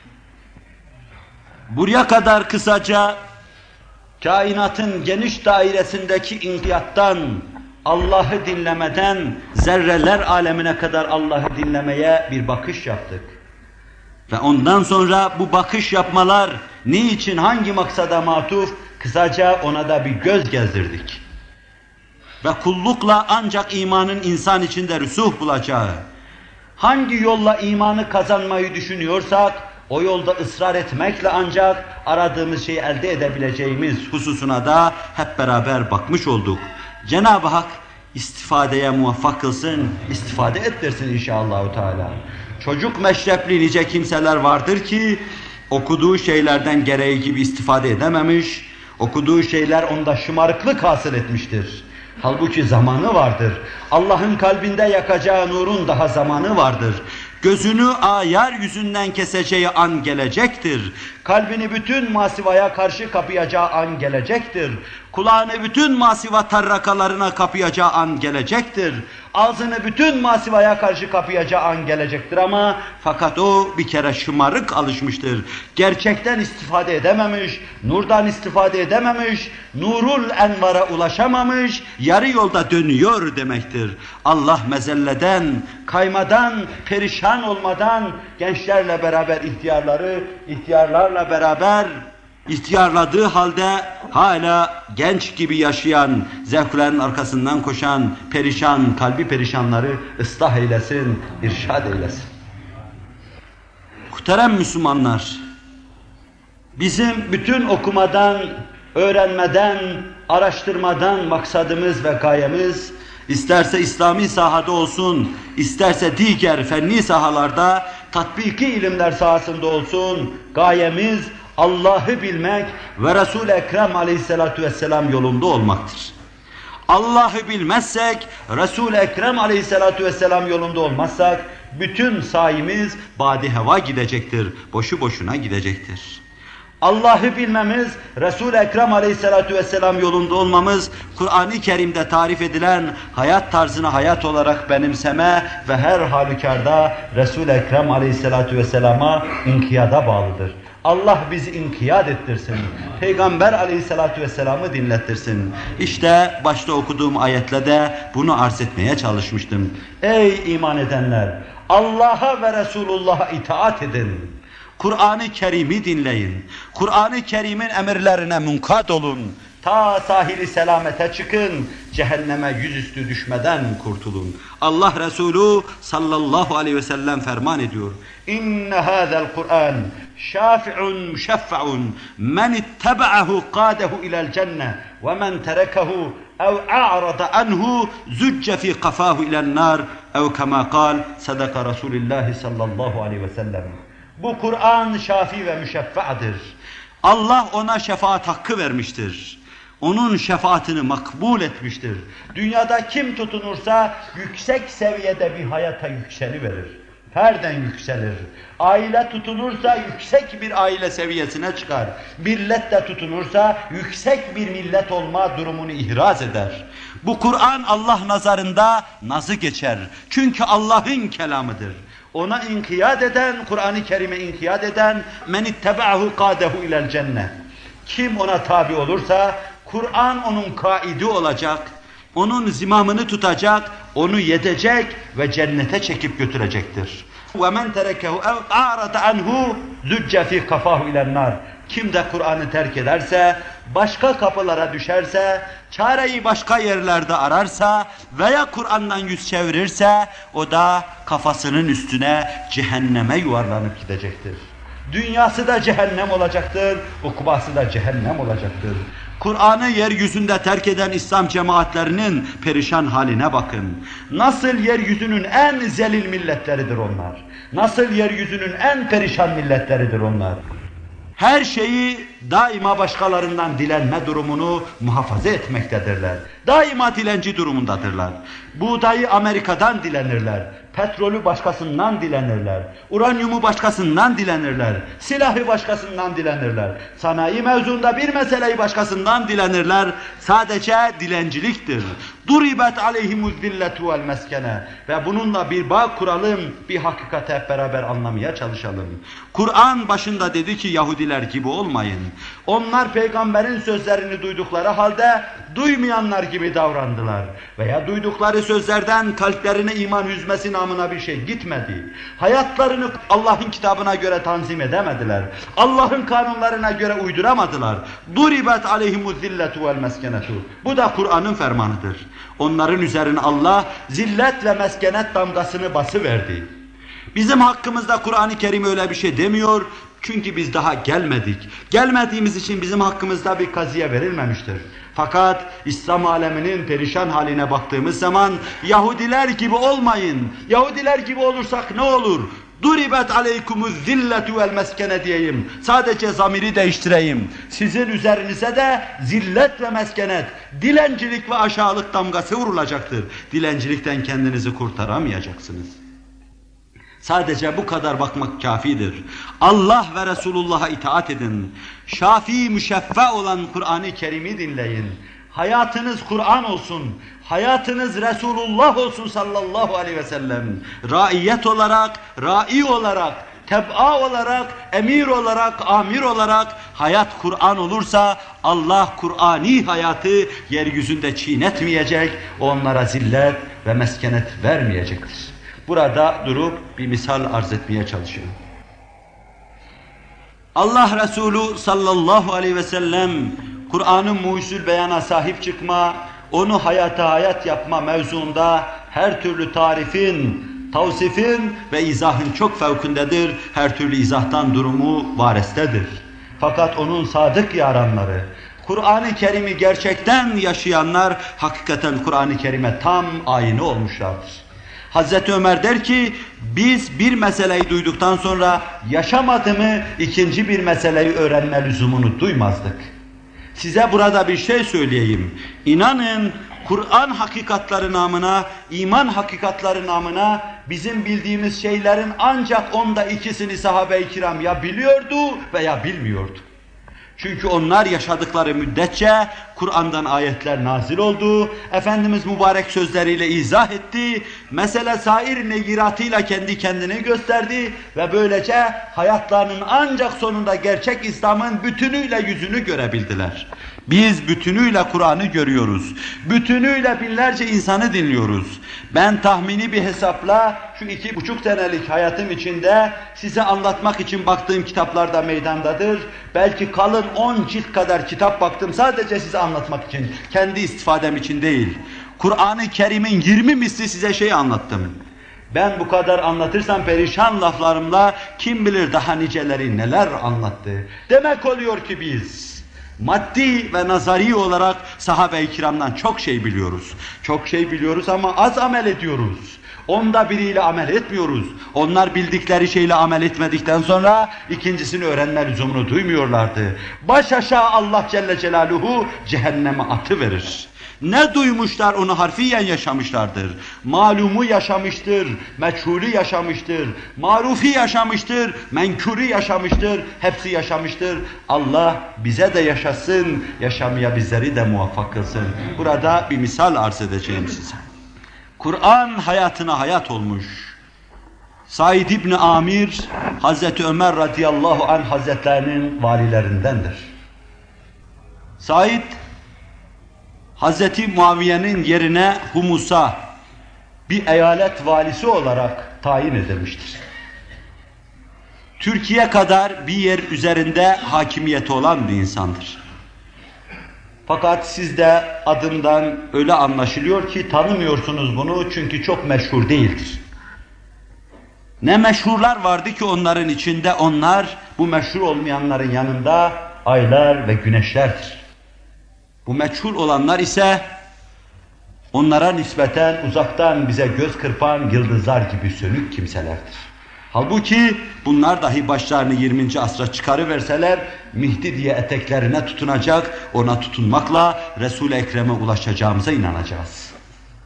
Buraya kadar kısaca kainatın geniş dairesindeki inkiyattan, Allah'ı dinlemeden zerreler alemine kadar Allah'ı dinlemeye bir bakış yaptık. Ve ondan sonra bu bakış yapmalar niçin, hangi maksada matuf, kısaca ona da bir göz gezdirdik. Ve kullukla ancak imanın insan içinde rüsuh bulacağı, hangi yolla imanı kazanmayı düşünüyorsak, o yolda ısrar etmekle ancak aradığımız şeyi elde edebileceğimiz hususuna da hep beraber bakmış olduk. Cenab-ı Hak istifadeye muvaffak kılsın, istifade ettirsin inşallah Teala. Çocuk meşrepli nice kimseler vardır ki okuduğu şeylerden gereği gibi istifade edememiş, okuduğu şeyler onda şımarıklık hasıl etmiştir. Halbuki zamanı vardır. Allah'ın kalbinde yakacağı nurun daha zamanı vardır. Gözünü ayar yüzünden keseceği an gelecektir. Kalbini bütün masivaya karşı kapayacağı an gelecektir. Kulağını bütün masiva tarrakalarına kapayacağı an gelecektir. Ağzını bütün masivaya karşı kapayacağı an gelecektir ama fakat o bir kere şımarık alışmıştır. Gerçekten istifade edememiş, nurdan istifade edememiş, nurul envara ulaşamamış, yarı yolda dönüyor demektir. Allah mezelleden, kaymadan, perişan olmadan gençlerle beraber ihtiyarları, ihtiyarlarla beraber İhtiyarladığı halde hala genç gibi yaşayan, zevklerin arkasından koşan, perişan, kalbi perişanları ıslah eylesin, irşad eylesin. Muhterem Müslümanlar, bizim bütün okumadan, öğrenmeden, araştırmadan maksadımız ve gayemiz, isterse İslami sahada olsun, isterse diğer fenni sahalarda, tatbiki ilimler sahasında olsun, gayemiz, Allah'ı bilmek ve Resul-i Ekrem aleyhissalatu vesselam yolunda olmaktır. Allah'ı bilmezsek, Resul-i Ekrem aleyhissalatu vesselam yolunda olmazsak, bütün sayimiz badi heva gidecektir, boşu boşuna gidecektir. Allah'ı bilmemiz, Resul-i Ekrem aleyhissalatu vesselam yolunda olmamız, Kur'an-ı Kerim'de tarif edilen hayat tarzını hayat olarak benimseme ve her halükarda Resul-i Ekrem aleyhissalatu vesselama inkiyada bağlıdır. Allah bizi inkiyat ettirsin. Peygamber aleyhissalatu vesselam'ı dinlettirsin. İşte başta okuduğum ayetle de bunu arz etmeye çalışmıştım. Ey iman edenler! Allah'a ve Resulullah'a itaat edin. Kur'an-ı Kerim'i dinleyin. Kur'an-ı Kerim'in emirlerine munkad olun. Ta sahili selamete çıkın. Cehenneme yüzüstü düşmeden kurtulun. Allah Resulü sallallahu aleyhi ve sellem ferman ediyor. İnne hâzel Kur'an şâfi'un müşeffa'un men ittebe'ahu qâdehu ilel cenne ve men terekehu ev a'rada anhu zücce fi kafahu ilen nar ev kema kal sadaka Resulullah sallallahu aleyhi ve sellem. Bu Kur'an şafi ve müşeffa'dır. Allah ona şefaat hakkı vermiştir. Onun şefaatini makbul etmiştir. Dünyada kim tutunursa yüksek seviyede bir hayata yükseliverir. Ferden yükselir. Aile tutunursa yüksek bir aile seviyesine çıkar. Millet de tutunursa yüksek bir millet olma durumunu ihraz eder. Bu Kur'an Allah nazarında nazı geçer. Çünkü Allah'ın kelamıdır. Ona inkiyat eden, Kur'an-ı Kerim'e inkiyat eden men ittebe'ahu qâdehu ilel cennet. Kim ona tabi olursa Kur'an onun kaidi olacak, onun zimamını tutacak, onu yedecek ve cennete çekip götürecektir. وَمَنْ تَرَكَهُ اَعْرَضَ عَنْهُ زُجَّ ف۪ي قَفَاهُ اِلَى النَّارِ. Kim de Kur'an'ı terk ederse, başka kapılara düşerse, çareyi başka yerlerde ararsa veya Kur'an'dan yüz çevirirse, o da kafasının üstüne cehenneme yuvarlanıp gidecektir. Dünyası da cehennem olacaktır, ukbası da cehennem olacaktır. Kur'an'ı yeryüzünde terk eden İslam cemaatlerinin perişan haline bakın. Nasıl yeryüzünün en zelil milletleridir onlar. Nasıl yeryüzünün en perişan milletleridir onlar. Her şeyi daima başkalarından dilenme durumunu muhafaza etmektedirler. Daima dilenci durumundadırlar. Buğdayı Amerika'dan dilenirler. Petrolü başkasından dilenirler. Uranyumu başkasından dilenirler. Silahı başkasından dilenirler. Sanayi mevzuunda bir meseleyi başkasından dilenirler. Sadece dilenciliktir. Duribet aleyhimuz zilletu vel meskene. Ve bununla bir bağ kuralım, bir hakikati hep beraber anlamaya çalışalım. Kur'an başında dedi ki Yahudiler gibi olmayın. Onlar peygamberin sözlerini duydukları halde duymayanlar gibi davrandılar. Veya duydukları sözlerden kalplerine iman hüzmesi namına bir şey gitmedi. Hayatlarını Allah'ın kitabına göre tanzim edemediler. Allah'ın kanunlarına göre uyduramadılar. Duribet aleyhimuz zilletu vel meskenetu. Bu da Kur'an'ın fermanıdır. Onların üzerine Allah zillet ve meskenet damgasını basıverdi. Bizim hakkımızda Kur'an-ı Kerim öyle bir şey demiyor. Çünkü biz daha gelmedik. Gelmediğimiz için bizim hakkımızda bir kaziye verilmemiştir. Fakat İslam aleminin perişan haline baktığımız zaman Yahudiler gibi olmayın. Yahudiler gibi olursak ne olur? Duribet aleykumuz zilletu vel meskene diyeyim. Sadece zamiri değiştireyim. Sizin üzerinize de zillet ve meskenet, dilencilik ve aşağılık damgası vurulacaktır. Dilencilikten kendinizi kurtaramayacaksınız. Sadece bu kadar bakmak kafidir. Allah ve Resulullah'a itaat edin. Şafi müşeffa olan Kur'an-ı Kerim'i dinleyin. Hayatınız Kur'an olsun. Hayatınız Resulullah olsun sallallahu aleyhi ve sellem. Raiyet olarak, rai olarak, teb'a olarak, emir olarak, amir olarak hayat Kur'an olursa Allah Kur'ani hayatı yeryüzünde çiğnetmeyecek, onlara zillet ve meskenet vermeyecektir. Burada durup bir misal arz etmeye çalışıyorum. Allah Resulü sallallahu aleyhi ve sellem Kur'an'ın mucizül beyana sahip çıkma, onu hayata hayat yapma mevzuunda her türlü tarifin, tavsifin ve izahın çok fevkindedir. Her türlü izahtan durumu varestedir. Fakat onun sadık yaranları, Kur'an-ı Kerim'i gerçekten yaşayanlar hakikaten Kur'an-ı Kerim'e tam ayini olmuşlardır. Hazreti Ömer der ki, biz bir meseleyi duyduktan sonra yaşamadı mı ikinci bir meseleyi öğrenme lüzumunu duymazdık. Size burada bir şey söyleyeyim. İnanın Kur'an hakikatları namına, iman hakikatları namına bizim bildiğimiz şeylerin ancak onda ikisini sahabe-i kiram ya biliyordu veya bilmiyordu. Çünkü onlar yaşadıkları müddetçe Kur'an'dan ayetler nazil oldu, Efendimiz mübarek sözleriyle izah etti, mesele sair negiratıyla kendi kendini gösterdi ve böylece hayatlarının ancak sonunda gerçek İslam'ın bütünüyle yüzünü görebildiler. Biz bütünüyle Kur'an'ı görüyoruz, bütünüyle binlerce insanı dinliyoruz. Ben tahmini bir hesapla şu iki buçuk senelik hayatım içinde size anlatmak için baktığım kitaplar da meydandadır. Belki kalın on cilt kadar kitap baktım sadece size anlatmak için, kendi istifadem için değil. Kur'an-ı Kerim'in yirmi misli size şey anlattım. Ben bu kadar anlatırsam perişan laflarımla kim bilir daha niceleri neler anlattı. Demek oluyor ki biz maddi ve nazari olarak sahabe-i kiramdan çok şey biliyoruz. Çok şey biliyoruz ama az amel ediyoruz. Onda biriyle amel etmiyoruz. Onlar bildikleri şeyle amel etmedikten sonra ikincisini öğrenme lüzumunu duymuyorlardı. Baş aşağı Allah Celle Celaluhu cehenneme atıverir. Ne duymuşlar onu harfiyen yaşamışlardır. Malumu yaşamıştır, meçhulü yaşamıştır, marufi yaşamıştır, menkuri yaşamıştır, hepsi yaşamıştır. Allah bize de yaşasın, yaşamaya bizleri de muvaffak kılsın. Burada bir misal arz edeceğim size. Kur'an hayatına hayat olmuş. Said İbni Amir, Hazreti Ömer radıyallahu anh hazretlerinin valilerindendir. Said, Hazreti Muaviye'nin yerine Humus'a bir eyalet valisi olarak tayin edilmiştir. Türkiye kadar bir yer üzerinde hakimiyeti olan bir insandır. Fakat sizde adından öyle anlaşılıyor ki tanımıyorsunuz bunu çünkü çok meşhur değildir. Ne meşhurlar vardı ki onların içinde, onlar bu meşhur olmayanların yanında aylar ve güneşlerdir. Bu meçhul olanlar ise onlara nispeten uzaktan bize göz kırpan yıldızlar gibi sönük kimselerdir. Halbuki bunlar dahi başlarını yirminci asra çıkarıverseler Mihdi diye eteklerine tutunacak, ona tutunmakla Resul-i Ekrem'e ulaşacağımıza inanacağız.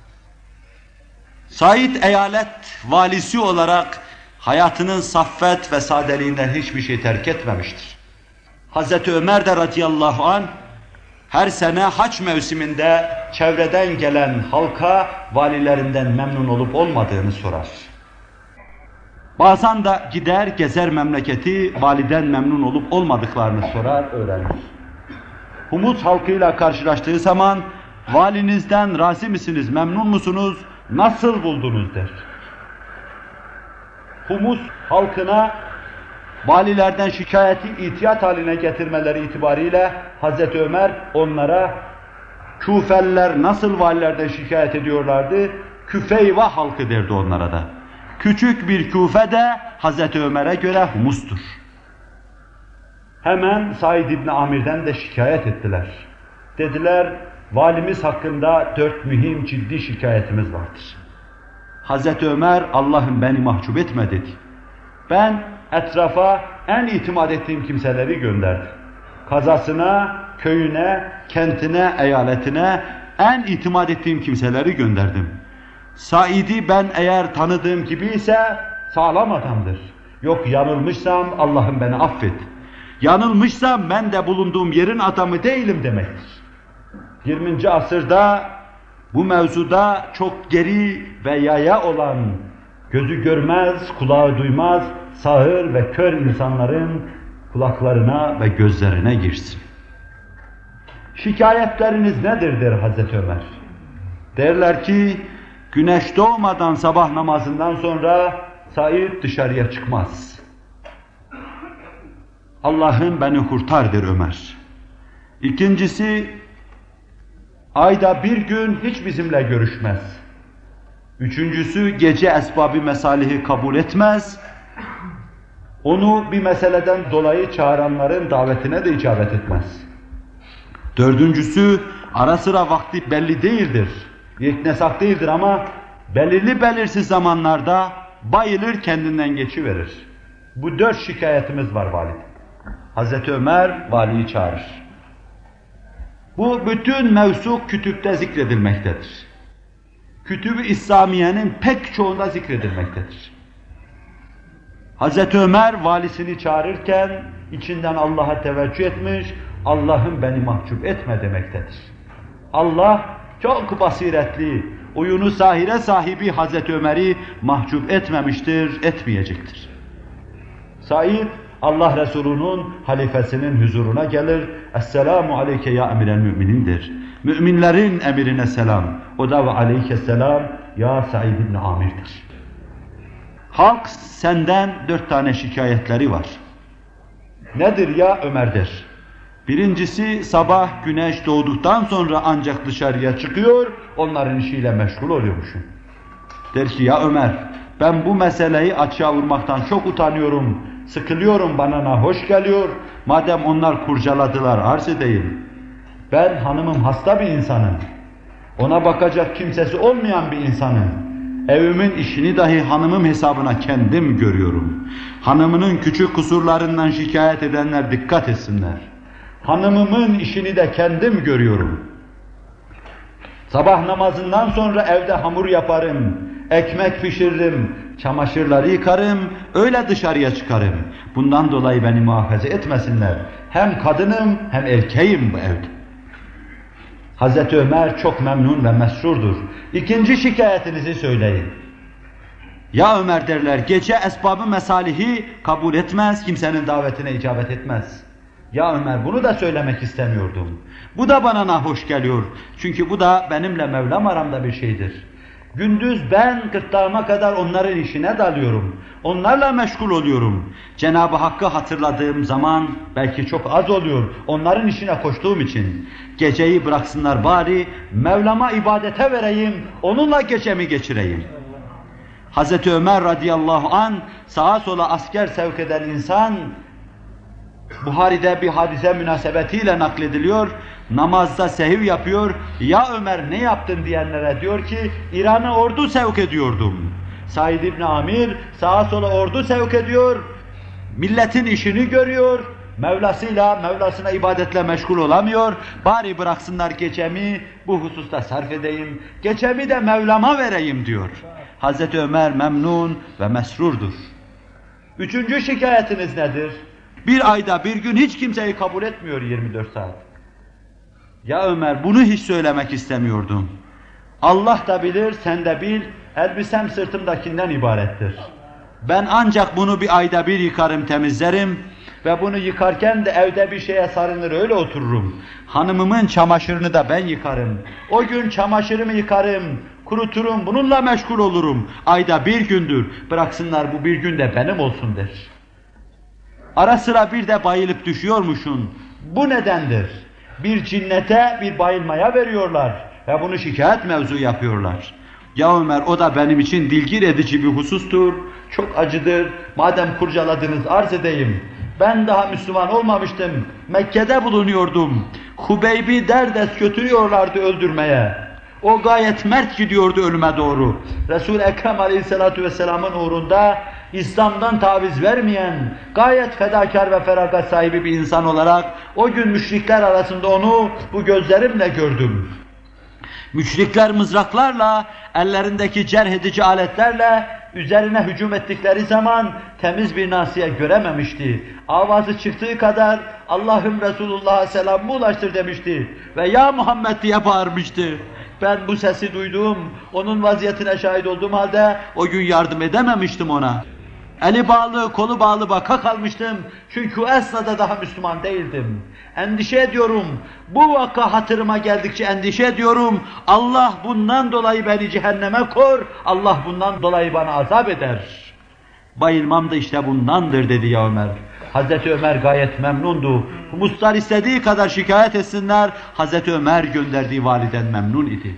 Said eyalet valisi olarak hayatının saffet ve sadeliğinden hiçbir şey terk etmemiştir. Hazreti Ömer de radıyallahu anh her sene haç mevsiminde çevreden gelen halka valilerinden memnun olup olmadığını sorar. Bazen de gider gezer memleketi, validen memnun olup olmadıklarını sorar, öğrenir. Humus halkıyla karşılaştığı zaman valinizden razı mısınız, memnun musunuz, nasıl buldunuz der. Humus halkına valilerden şikayeti itiyat haline getirmeleri itibariyle Hazreti Ömer onlara Küfeliler nasıl valilerden şikayet ediyorlardı? Küfeyva halkı derdi onlara da. Küçük bir Küfe de Hazreti Ömer'e göre Humus'tur. Hemen Said İbni Amir'den de şikayet ettiler. Dediler, valimiz hakkında dört mühim ciddi şikayetimiz vardır. Hazreti Ömer, Allah'ım beni mahcup etme dedi. Ben etrafa en itimat ettiğim kimseleri gönderdim. Kazasına, köyüne, kentine, eyaletine en itimat ettiğim kimseleri gönderdim. Said'i ben eğer tanıdığım gibi ise sağlam adamdır. Yok yanılmışsam Allah'ım beni affet. Yanılmışsam ben de bulunduğum yerin adamı değilim demektir. yirminci asırda bu mevzuda çok geri ve yaya olan, gözü görmez, kulağı duymaz, sağır ve kör insanların kulaklarına ve gözlerine girsin. Şikayetleriniz nedir der Hazreti Ömer. Derler ki, güneş doğmadan sabah namazından sonra Said dışarıya çıkmaz. Allah'ım beni kurtar der Ömer. İkincisi, ayda bir gün hiç bizimle görüşmez. Üçüncüsü, gece esbab-ı mesalihi kabul etmez. Onu bir meseleden dolayı çağıranların davetine de icabet etmez. Dördüncüsü, ara sıra vakti belli değildir. Yeknesak değildir ama belirli belirsiz zamanlarda bayılır, kendinden geçiverir. Bu dört şikayetimiz var valide. Hazreti Ömer valiyi çağırır. Bu bütün mevsuk kütüpte zikredilmektedir. Kütüb-i İslamiye'nin pek çoğunda zikredilmektedir. Hazreti Ömer valisini çağırırken içinden Allah'a teveccüh etmiş, Allah'ım beni mahcup etme demektedir. Allah çok basiretli, uyunu sahire sahibi Hazreti Ömer'i mahcup etmemiştir, etmeyecektir. Said, Allah Resulü'nün halifesinin huzuruna gelir, Esselamu aleyke ya emiren müminindir. Müminlerin emirine selam. O da ve aleyhisselam ya Said ibn Amir'dir. Halk senden dört tane şikayetleri var. Nedir ya Ömer der. Birincisi, sabah güneş doğduktan sonra ancak dışarıya çıkıyor, onların işiyle meşgul oluyormuşsun. Der ki ya Ömer, ben bu meseleyi açığa vurmaktan çok utanıyorum, sıkılıyorum, bana nahoş geliyor. Madem onlar kurcaladılar, arz edeyim. Ben hanımım hasta bir insanım. Ona bakacak kimsesi olmayan bir insanım. Evimin işini dahi hanımım hesabına kendim görüyorum. Hanımının küçük kusurlarından şikayet edenler dikkat etsinler. Hanımımın işini de kendim görüyorum. Sabah namazından sonra evde hamur yaparım, ekmek pişiririm, çamaşırları yıkarım, öyle dışarıya çıkarım. Bundan dolayı beni muhafaza etmesinler. Hem kadınım hem erkeğim bu evde. Hazreti Ömer çok memnun ve mesrurdur. İkinci şikayetinizi söyleyin. Ya Ömer derler, gece esbab-ı mesalihi kabul etmez, kimsenin davetine icabet etmez. Ya Ömer, bunu da söylemek istemiyordum. Bu da bana nahoş geliyor. Çünkü bu da benimle Mevlam aramda bir şeydir. Gündüz ben gırtlağıma kadar onların işine dalıyorum. Onlarla meşgul oluyorum. Cenab-ı Hakk'ı hatırladığım zaman belki çok az oluyor. Onların işine koştuğum için. Geceyi bıraksınlar bari, Mevlam'a ibadete vereyim, onunla gecemi geçireyim. Hazreti Ömer radıyallahu an sağa sola asker sevk eden insan, Buhari'de bir hadise münasebetiyle naklediliyor, namazda sehiv yapıyor, ya Ömer ne yaptın diyenlere diyor ki, İran'a ordu sevk ediyordum. Said ibn Amir sağa sola ordu sevk ediyor, milletin işini görüyor, Mevlasıyla, Mevlasına ibadetle meşgul olamıyor, bari bıraksınlar gecemi bu hususta sarf edeyim, gecemi de Mevlam'a vereyim diyor. Hazreti Ömer memnun ve mesrurdur. Üçüncü şikayetiniz nedir? Bir ayda bir gün hiç kimseyi kabul etmiyor yirmi dört saat. Ya Ömer, bunu hiç söylemek istemiyordum. Allah da bilir, sen de bil, elbisem sırtımdakinden ibarettir. Ben ancak bunu bir ayda bir yıkarım, temizlerim ve bunu yıkarken de evde bir şeye sarınır, öyle otururum. Hanımımın çamaşırını da ben yıkarım. O gün çamaşırımı yıkarım, kuruturum, bununla meşgul olurum. Ayda bir gündür, bıraksınlar bu bir gün de benim olsun der. Ara sıra bir de bayılıp düşüyormuşsun. Bu nedendir? Bir cinnete, bir bayılmaya veriyorlar ve bunu şikayet mevzu yapıyorlar. Ya Ömer, o da benim için dilgir edici bir husustur, çok acıdır. Madem kurcaladınız arz edeyim. Ben daha Müslüman olmamıştım, Mekke'de bulunuyordum. Hubeyb'i derdest götürüyorlardı öldürmeye. O gayet mert gidiyordu ölüme doğru. Resul-i Ekrem Aleyhisselatü Vesselam'ın uğrunda İslam'dan taviz vermeyen, gayet fedakar ve feragat sahibi bir insan olarak o gün müşrikler arasında onu bu gözlerimle gördüm. Müşrikler mızraklarla, ellerindeki cerh edici aletlerle üzerine hücum ettikleri zaman temiz bir nasiye görememişti. Avazı çıktığı kadar Allah'ım Resulullah'a selamımı ulaştır demişti ve ya Muhammed diye bağırmıştı. Ben bu sesi duydum, onun vaziyetine şahit olduğum halde o gün yardım edememiştim ona. Eli bağlı, kolu bağlı baka kalmıştım. Çünkü o esnada daha Müslüman değildim. Endişe ediyorum. Bu vaka hatırıma geldikçe endişe ediyorum. Allah bundan dolayı beni cehenneme kor. Allah bundan dolayı bana azap eder. Bayılmam da işte bundandır dedi ya Ömer. Hazreti Ömer gayet memnundu. Humuslar istediği kadar şikayet etsinler. Hazreti Ömer gönderdiği validen memnun idi.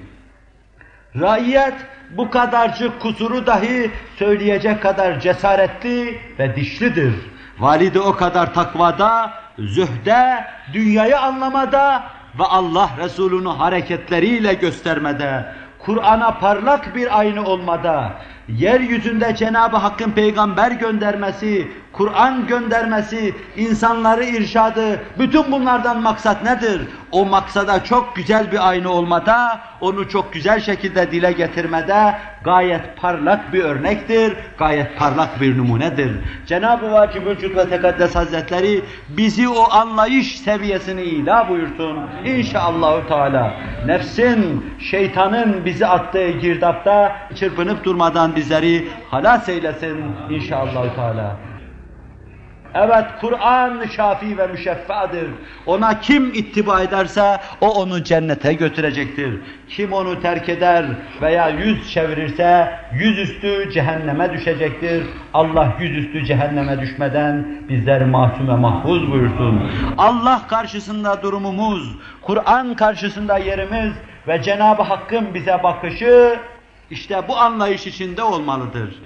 Raiyet bu kadarcık kusuru dahi söyleyecek kadar cesaretli ve dişlidir. Valide o kadar takvada, zühde, dünyayı anlamada ve Allah Resulü'nü hareketleriyle göstermede, Kur'an'a parlak bir ayna olmada, yeryüzünde Cenab-ı Hakk'ın peygamber göndermesi, Kur'an göndermesi, insanları irşadı, bütün bunlardan maksat nedir? O maksada çok güzel bir ayna olmada, onu çok güzel şekilde dile getirmede gayet parlak bir örnektir, gayet parlak bir numunedir. Cenab-ı Vacib-ül ve Tekaddes Hazretleri bizi o anlayış seviyesine ila buyursun İnşallahü Teala. Nefsin, şeytanın bizi attığı girdapta çırpınıp durmadan bizleri halas eylesin İnşallahü Teala. Evet, Kur'an şafi ve müşeffadır. Ona kim ittiba ederse o onu cennete götürecektir. Kim onu terk eder veya yüz çevirirse yüzüstü cehenneme düşecektir. Allah yüzüstü cehenneme düşmeden bizleri masum ve mahfuz buyursun. Allah karşısında durumumuz, Kur'an karşısında yerimiz ve Cenab-ı Hakk'ın bize bakışı işte bu anlayış içinde olmalıdır.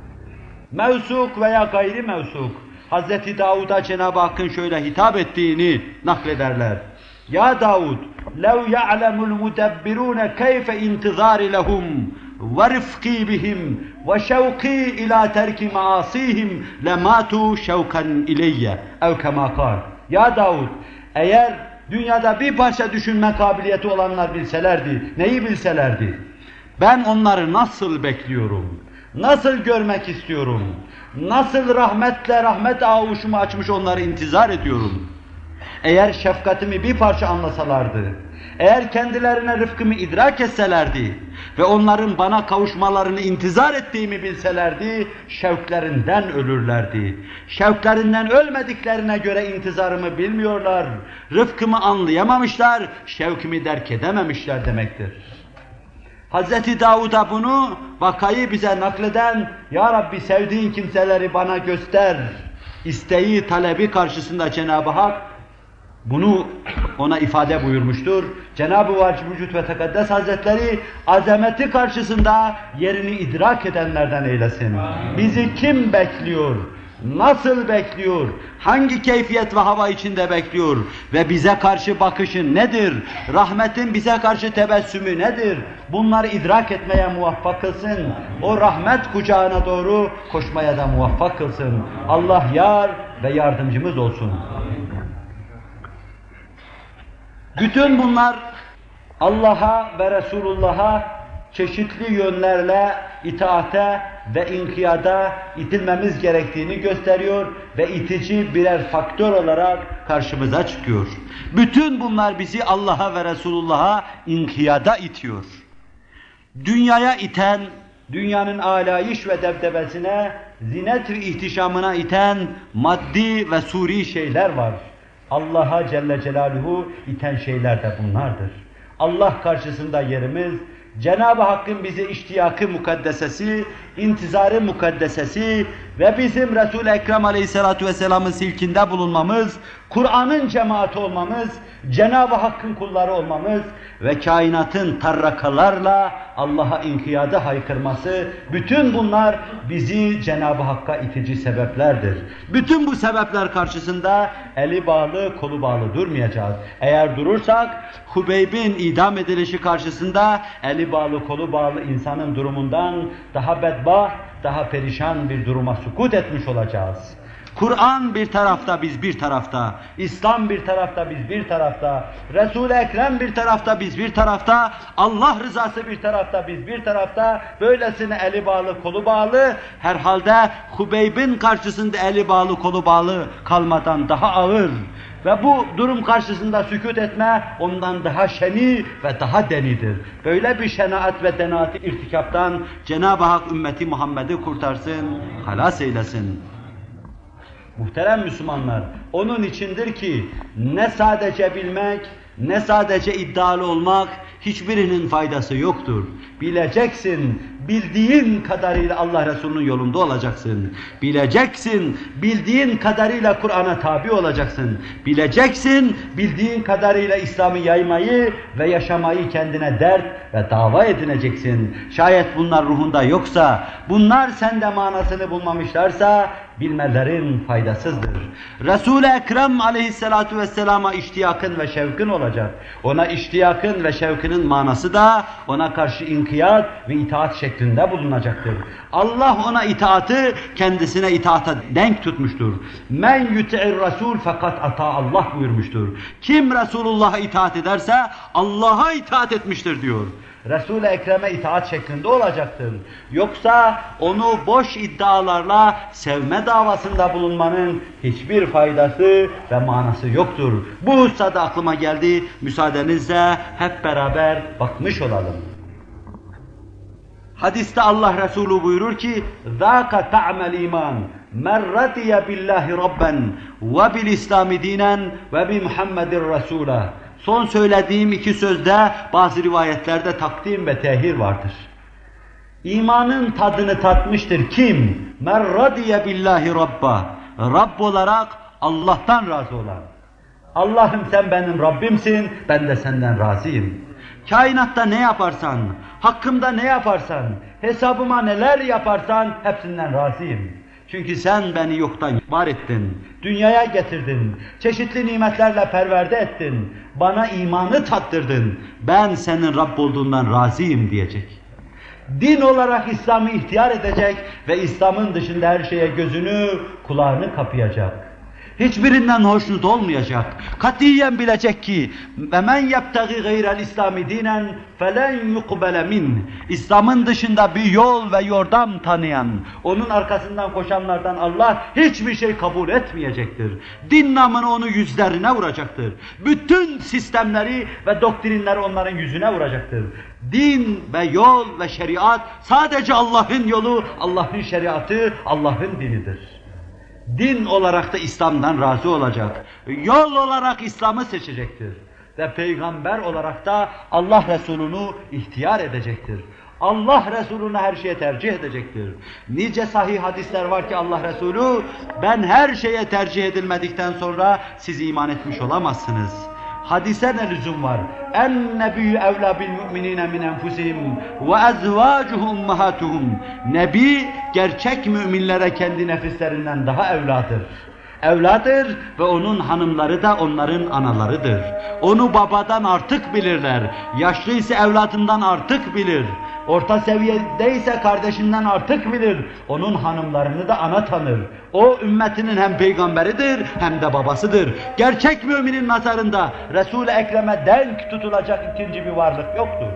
Mevsuk veya gayri mevsuk. Hazreti Davud'a Cenab-ı Hakk'ın şöyle hitap ettiğini naklederler. Ya Davud, لَوْ يَعْلَمُ الْمُدَبِّرُونَ كَيْفَ اِنْتِظَارِ لَهُمْ وَرِفْقِي بِهِمْ وَشَوْقِي اِلَى تَرْكِ مَعَاصِيهِمْ لَمَاتُوا شَوْكًا اِلَيَّ اَوْ كَمَا قَالَ. Ya Davud, eğer dünyada bir parça düşünme kabiliyeti olanlar bilselerdi, neyi bilselerdi? Ben onları nasıl bekliyorum? Nasıl görmek istiyorum? Nasıl rahmetle rahmet ağuşumu açmış onları intizar ediyorum? Eğer şefkatimi bir parça anlasalardı, eğer kendilerine rıfkımı idrak etselerdi ve onların bana kavuşmalarını intizar ettiğimi bilselerdi, şevklerinden ölürlerdi. Şevklerinden ölmediklerine göre intizarımı bilmiyorlar, rıfkımı anlayamamışlar, şevkimi derk edememişler demektir. Hazreti Davud'a bunu vakayı bize nakleden, Ya Rabbi sevdiğin kimseleri bana göster, isteği, talebi karşısında Cenab-ı Hak bunu ona ifade buyurmuştur. Cenab-ı Vacib-ül ve Tekaddes Hazretleri azameti karşısında yerini idrak edenlerden eylesin. Bizi kim bekliyor? Nasıl bekliyor? Hangi keyfiyet ve hava içinde bekliyor? Ve bize karşı bakışı nedir? Rahmetin bize karşı tebessümü nedir? Bunları idrak etmeye muvaffak kılsın. O rahmet kucağına doğru koşmaya da muvaffak kılsın. Allah yar ve yardımcımız olsun. Bütün bunlar Allah'a ve Resulullah'a çeşitli yönlerle itaate ve inkiyada itilmemiz gerektiğini gösteriyor ve itici birer faktör olarak karşımıza çıkıyor. Bütün bunlar bizi Allah'a ve Resulullah'a inkiyada itiyor. Dünyaya iten, dünyanın alayış ve debdebesine, zinet ve ihtişamına iten maddi ve suri şeyler var. Allah'a Celle Celaluhu iten şeyler de bunlardır. Allah karşısında yerimiz, Cenab-ı Hakk'ın bize iştiyakı mukaddesesi, intizarı mukaddesesi ve bizim Resul-i Ekrem Aleyhisselatü Vesselam'ın silkinde bulunmamız, Kur'an'ın cemaati olmamız, Cenab-ı Hakk'ın kulları olmamız ve kainatın tarrakalarla Allah'a inkiyada haykırması, bütün bunlar bizi Cenab-ı Hakk'a itici sebeplerdir. Bütün bu sebepler karşısında eli bağlı, kolu bağlı durmayacağız. Eğer durursak, Hubeyb'in idam edilişi karşısında eli bağlı, kolu bağlı insanın durumundan daha bedbaht, daha perişan bir duruma sukut etmiş olacağız. Kur'an bir tarafta, biz bir tarafta, İslam bir tarafta, biz bir tarafta, Resul-i Ekrem bir tarafta, biz bir tarafta, Allah rızası bir tarafta, biz bir tarafta, böylesine eli bağlı, kolu bağlı, herhalde Hubeyb'in karşısında eli bağlı, kolu bağlı kalmadan daha ağır ve bu durum karşısında sükût etme ondan daha şeni ve daha denidir. Böyle bir şenaat ve denaat irtikaptan Cenab-ı Hak ümmeti Muhammed'i kurtarsın, halas eylesin. Muhterem Müslümanlar, onun içindir ki ne sadece bilmek, ne sadece iddialı olmak, hiçbirinin faydası yoktur. Bileceksin, bildiğin kadarıyla Allah Resulü'nün yolunda olacaksın. Bileceksin, bildiğin kadarıyla Kur'an'a tabi olacaksın. Bileceksin, bildiğin kadarıyla İslam'ı yaymayı ve yaşamayı kendine dert ve dava edineceksin. Şayet bunlar ruhunda yoksa, bunlar sende manasını bulmamışlarsa, bilmelerin faydasızdır. Resul-i Ekrem aleyhissalatu vesselama iştiyakın ve şevkin olacak. Ona iştiyakın ve şevkinin manası da ona karşı inkiyat ve itaat şeklinde bulunacaktır. Allah ona itaatı kendisine itaata denk tutmuştur. Men yuti'ir Resul fakat ata Allah buyurmuştur. Kim Resulullah'a itaat ederse Allah'a itaat etmiştir diyor. Resul-i Ekrem'e itaat şeklinde olacaktır. Yoksa onu boş iddialarla sevme davasında bulunmanın hiçbir faydası ve manası yoktur. Bu hususta da aklıma geldi. Müsaadenizle hep beraber bakmış olalım. Hadiste Allah Resulü buyurur ki: "Zâka ta'mel iman, men radiye billahi rabben ve bil İslami dinen ve bi Muhammedin Resûle." Son söylediğim iki sözde bazı rivayetlerde takdim ve tehir vardır. İmanın tadını tatmıştır kim? Men radiye billahi rabba. Rabb olarak Allah'tan razı olan. Allah'ım sen benim Rabbimsin, ben de senden razıyım. Kainatta ne yaparsan, hakkımda ne yaparsan, hesabıma neler yaparsan hepsinden razıyım. Çünkü sen beni yoktan var ettin, dünyaya getirdin, çeşitli nimetlerle perverde ettin, bana imanı tattırdın, ben senin Rabb olduğundan razıyım diyecek. Din olarak İslam'ı ihtiyar edecek ve İslam'ın dışında her şeye gözünü, kulağını kapayacak. Hiçbirinden hoşnut olmayacak. Katiyen bilecek ki وَمَنْ يَبْتَغِ غَيْرَ الْاِسْلَامِ دِينًا فَلَنْ يُقْبَلَ مِنْ İslam'ın dışında bir yol ve yordam tanıyan, onun arkasından koşanlardan Allah hiçbir şey kabul etmeyecektir. Din namını onu yüzlerine vuracaktır. Bütün sistemleri ve doktrinleri onların yüzüne vuracaktır. Din ve yol ve şeriat sadece Allah'ın yolu, Allah'ın şeriatı, Allah'ın dinidir. Din olarak da İslam'dan razı olacak. Yol olarak İslam'ı seçecektir. Ve peygamber olarak da Allah Resulü'nü ihtiyar edecektir. Allah Resulü'nü her şeye tercih edecektir. Nice sahih hadisler var ki Allah Resulü, ben her şeye tercih edilmedikten sonra siz iman etmiş olamazsınız. Hadise ne lüzum var? En-nebiyyü evlâ bil-mü'minîne min enfusihim ve ezvâcuhu ummahâtuhum. Nebi, gerçek müminlere kendi nefislerinden daha evladır. Evladır ve onun hanımları da onların analarıdır. Onu babadan artık bilirler. Yaşlı ise evladından artık bilir. Orta seviyedeyse kardeşinden artık bilir. Onun hanımlarını da ana tanır. O ümmetinin hem peygamberidir hem de babasıdır. Gerçek müminin nazarında Resul-i Ekrem'e denk tutulacak ikinci bir varlık yoktur.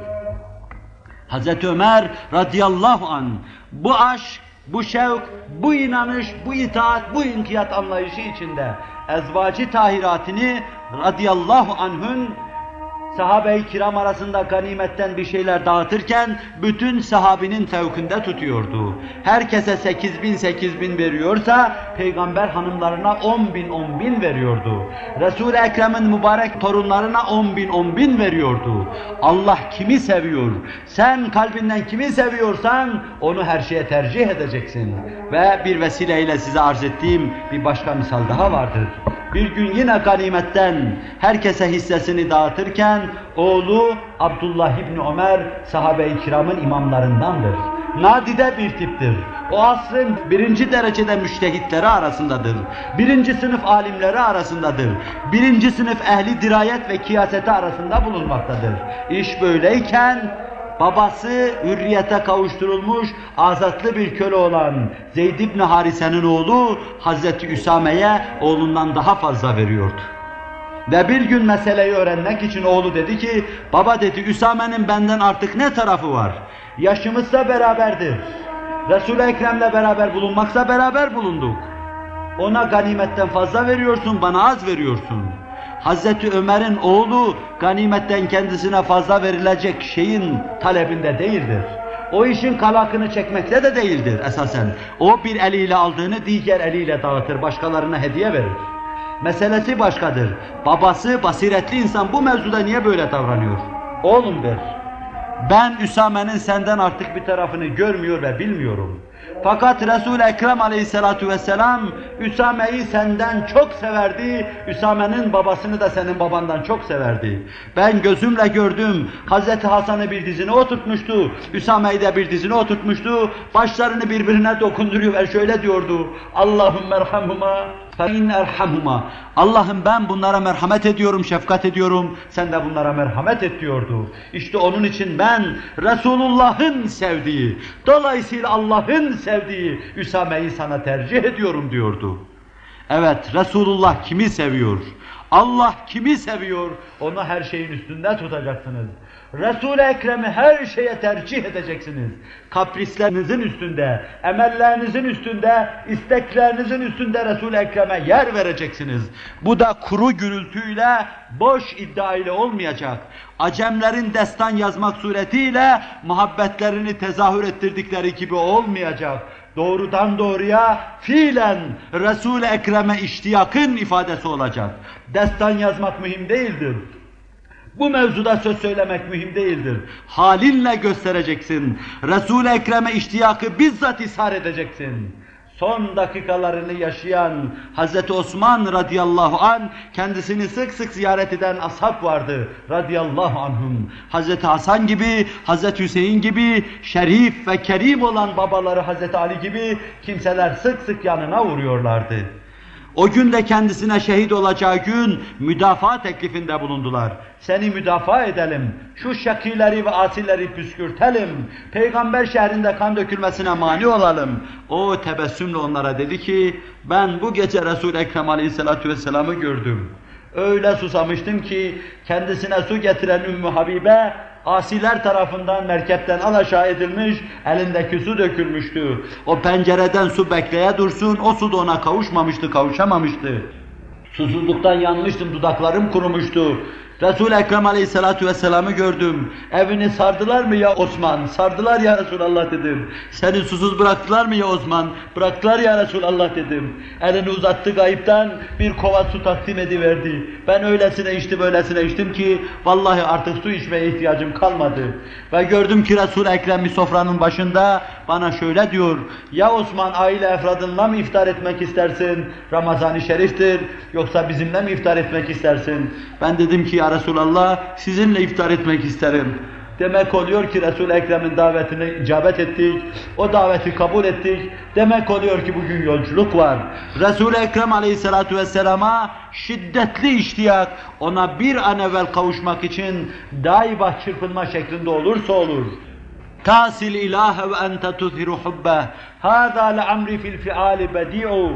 Hazreti Ömer radıyallahu anh bu aşk, bu şevk, bu inanış, bu itaat, bu inkiyat anlayışı içinde ezvacı tahiratini radıyallahu anh'ın sahabe-i kiram arasında ganimetten bir şeyler dağıtırken bütün sahabinin fevkinde tutuyordu. Herkese sekiz bin sekiz bin veriyorsa peygamber hanımlarına on bin on bin veriyordu. Resul-i Ekrem'in mübarek torunlarına on bin on bin veriyordu. Allah kimi seviyor? Sen kalbinden kimi seviyorsan onu her şeye tercih edeceksin. Ve bir vesileyle size arz ettiğim bir başka misal daha vardır. Bir gün yine ganimetten herkese hissesini dağıtırken oğlu Abdullah İbni Ömer sahabe-i kiramın imamlarındandır. Nadide bir tiptir. O asrın birinci derecede müştehitleri arasındadır. Birinci sınıf alimleri arasındadır. Birinci sınıf ehli dirayet ve kıyaseti arasında bulunmaktadır. İş böyleyken babası hürriyete kavuşturulmuş azatlı bir köle olan Zeyd ibn Harise'nin oğlu Hazreti Üsame'ye oğlundan daha fazla veriyordu. Ve bir gün meseleyi öğrenmek için oğlu dedi ki, baba dedi Üsame'nin benden artık ne tarafı var? Yaşımızsa beraberdir. Resul-i Ekrem'le beraber bulunmaksa beraber bulunduk. Ona ganimetten fazla veriyorsun, bana az veriyorsun. Hazreti Ömer'in oğlu ganimetten kendisine fazla verilecek şeyin talebinde değildir. O işin kalakını çekmekte de değildir esasen. O bir eliyle aldığını diğer eliyle dağıtır, başkalarına hediye verir. Meselesi başkadır. Babası basiretli insan bu mevzuda niye böyle davranıyor? Oğlum der, ben Üsame'nin senden artık bir tarafını görmüyor ve bilmiyorum. Fakat Resul-i Ekrem aleyhissalatu vesselam Üsame'yi senden çok severdi, Üsame'nin babasını da senin babandan çok severdi. Ben gözümle gördüm, Hazreti Hasan'ı bir dizine oturtmuştu, Üsame'yi de bir dizine oturtmuştu, başlarını birbirine dokunduruyor ve şöyle diyordu: Allahümme erhamhuma fe inne erhamhuma. Allah'ım ben bunlara merhamet ediyorum, şefkat ediyorum, sen de bunlara merhamet et diyordu. İşte onun için ben Resulullah'ın sevdiği, dolayısıyla Allah'ın sevdiği Üsame'yi sana tercih ediyorum diyordu. Evet, Resulullah kimi seviyor? Allah kimi seviyor? Onu her şeyin üstünde tutacaksınız. Resul-i Ekrem'i her şeye tercih edeceksiniz. Kaprislerinizin üstünde, emellerinizin üstünde, isteklerinizin üstünde Resul-i Ekrem'e yer vereceksiniz. Bu da kuru gürültüyle, boş iddia ile olmayacak. Acemlerin destan yazmak suretiyle muhabbetlerini tezahür ettirdikleri gibi olmayacak. Doğrudan doğruya fiilen Resul-i Ekrem'e iştiyakın ifadesi olacak. Destan yazmak mühim değildir. Bu mevzuda söz söylemek mühim değildir. Halinle göstereceksin. Resul-i Ekrem'e iştiyakı bizzat ishar edeceksin. Son dakikalarını yaşayan Hazreti Osman radıyallahu anh, kendisini sık sık ziyaret eden ashab vardı radıyallahu anhum. Hazreti Hasan gibi, Hazreti Hüseyin gibi, şerif ve kerim olan babaları Hazreti Ali gibi kimseler sık sık yanına uğruyorlardı. O gün de kendisine şehit olacağı gün müdafaa teklifinde bulundular. Seni müdafaa edelim, şu şakileri ve asilleri püskürtelim, Peygamber şehrinde kan dökülmesine mani olalım. O tebessümle onlara dedi ki, ben bu gece Resul-i Ekrem aleyhissalatu vesselam'ı gördüm. Öyle susamıştım ki kendisine su getiren Ümmü Habibe, asiler tarafından merkepten alaşağı edilmiş, elindeki su dökülmüştü. O pencereden su bekleye dursun, o su da ona kavuşmamıştı, kavuşamamıştı. Susuzluktan yanmıştım, dudaklarım kurumuştu. Resul-i Ekrem aleyhissalatu vesselam'ı gördüm. Evini sardılar mı ya Osman? Sardılar ya Resulallah dedim. Seni susuz bıraktılar mı ya Osman? Bıraktılar ya Resulallah dedim. Elini uzattı gayipten, bir kova su takdim ediverdi. Ben öylesine içtim, öylesine içtim ki vallahi artık su içmeye ihtiyacım kalmadı. Ve gördüm ki Resul-i Ekrem bir sofranın başında bana şöyle diyor: ya Osman, aile efradınla mı iftar etmek istersin? Ramazan-ı Şerif'tir. Yoksa bizimle mi iftar etmek istersin? Ben dedim ki ya Resulallah, sizinle iftar etmek isterim. Demek oluyor ki Resul-i Ekrem'in davetine icabet ettik, o daveti kabul ettik. Demek oluyor ki bugün yolculuk var. Resul-i Ekrem aleyhissalatu vesselama şiddetli iştiyak, ona bir an evvel kavuşmak için daima çırpınma şeklinde olursa olur. Tasil ilahe ve ente tuzhiru hubbeh. Hâzâ le'amri fil fi'âli bedi'u.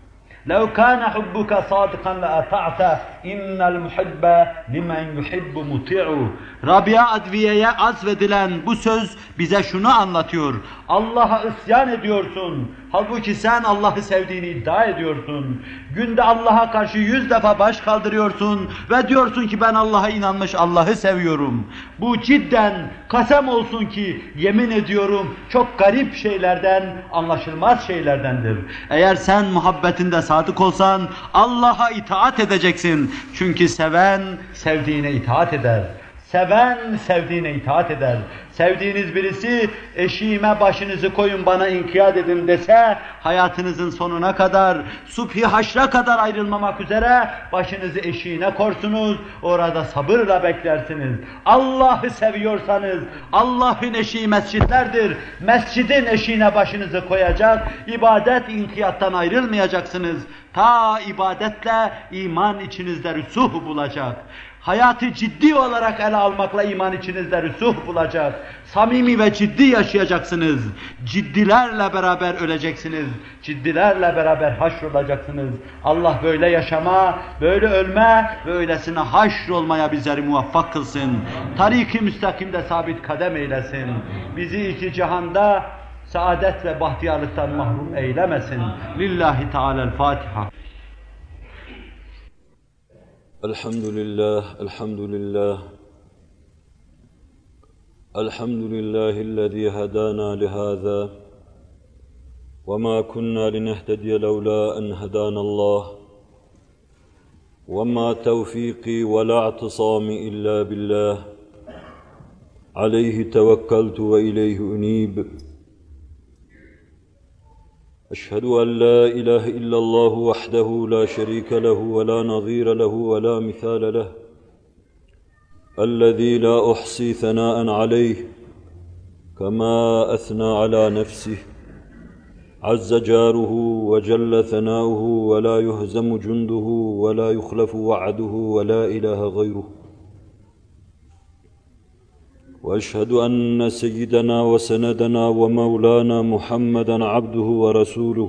لو كان حبك صادقا لأطعته إن المحب لمن يحب مطيع. Rabia Adviye'ye azvedilen bu söz bize şunu anlatıyor: Allah'a isyan ediyorsun, halbuki sen Allah'ı sevdiğini iddia ediyorsun. Günde Allah'a karşı yüz defa baş kaldırıyorsun ve diyorsun ki ben Allah'a inanmış, Allah'ı seviyorum. Bu cidden kasem olsun ki yemin ediyorum çok garip şeylerden, anlaşılmaz şeylerdendir. Eğer sen muhabbetinde sadık olsan Allah'a itaat edeceksin. Çünkü seven sevdiğine itaat eder. Seven sevdiğine itaat eder. Sevdiğiniz birisi eşiğime başınızı koyun bana inkiyat edin dese, hayatınızın sonuna kadar, subhi haşra kadar ayrılmamak üzere başınızı eşiğine korsunuz, orada sabırla beklersiniz. Allah'ı seviyorsanız, Allah'ın eşiği mescitlerdir. Mescidin eşiğine başınızı koyacak, ibadet inkiyattan ayrılmayacaksınız. Ta ibadetle iman içinizde rüsuh bulacak. Hayatı ciddi olarak ele almakla iman içinizde rüsuh bulacak. Samimi ve ciddi yaşayacaksınız. Ciddilerle beraber öleceksiniz. Ciddilerle beraber haşrolacaksınız. Allah böyle yaşama, böyle ölme ve öylesine haşrolmaya bizleri muvaffak kılsın. Tarik-i müstakimde sabit kadem eylesin. Bizi iki cihanda saadet ve bahtiyarlıktan mahrum eylemesin. Lillahi Teala'l-Fatiha. Elhamdülillah, elhamdülillah. Elhamdülillahillezî hedâna lihâzâ ve mâ kunnâ linehtediye levlâ en hedânallâh ve mâ tevfîkî ve lâ i'tisâmî illâ billâh. Aleyhi tevekkeltu ve ileyhi unîb. أشهد أن لا إله إلا الله وحده لا شريك له ولا نظير له ولا مثال له الذي لا أحصي ثناء عليه كما أثنى على نفسه عز جاره وجل ثناؤه ولا يهزم جنده ولا يخلف وعده ولا إله غيره. وأشهد أن سيدنا وسندنا ومولانا محمدًا عبده ورسوله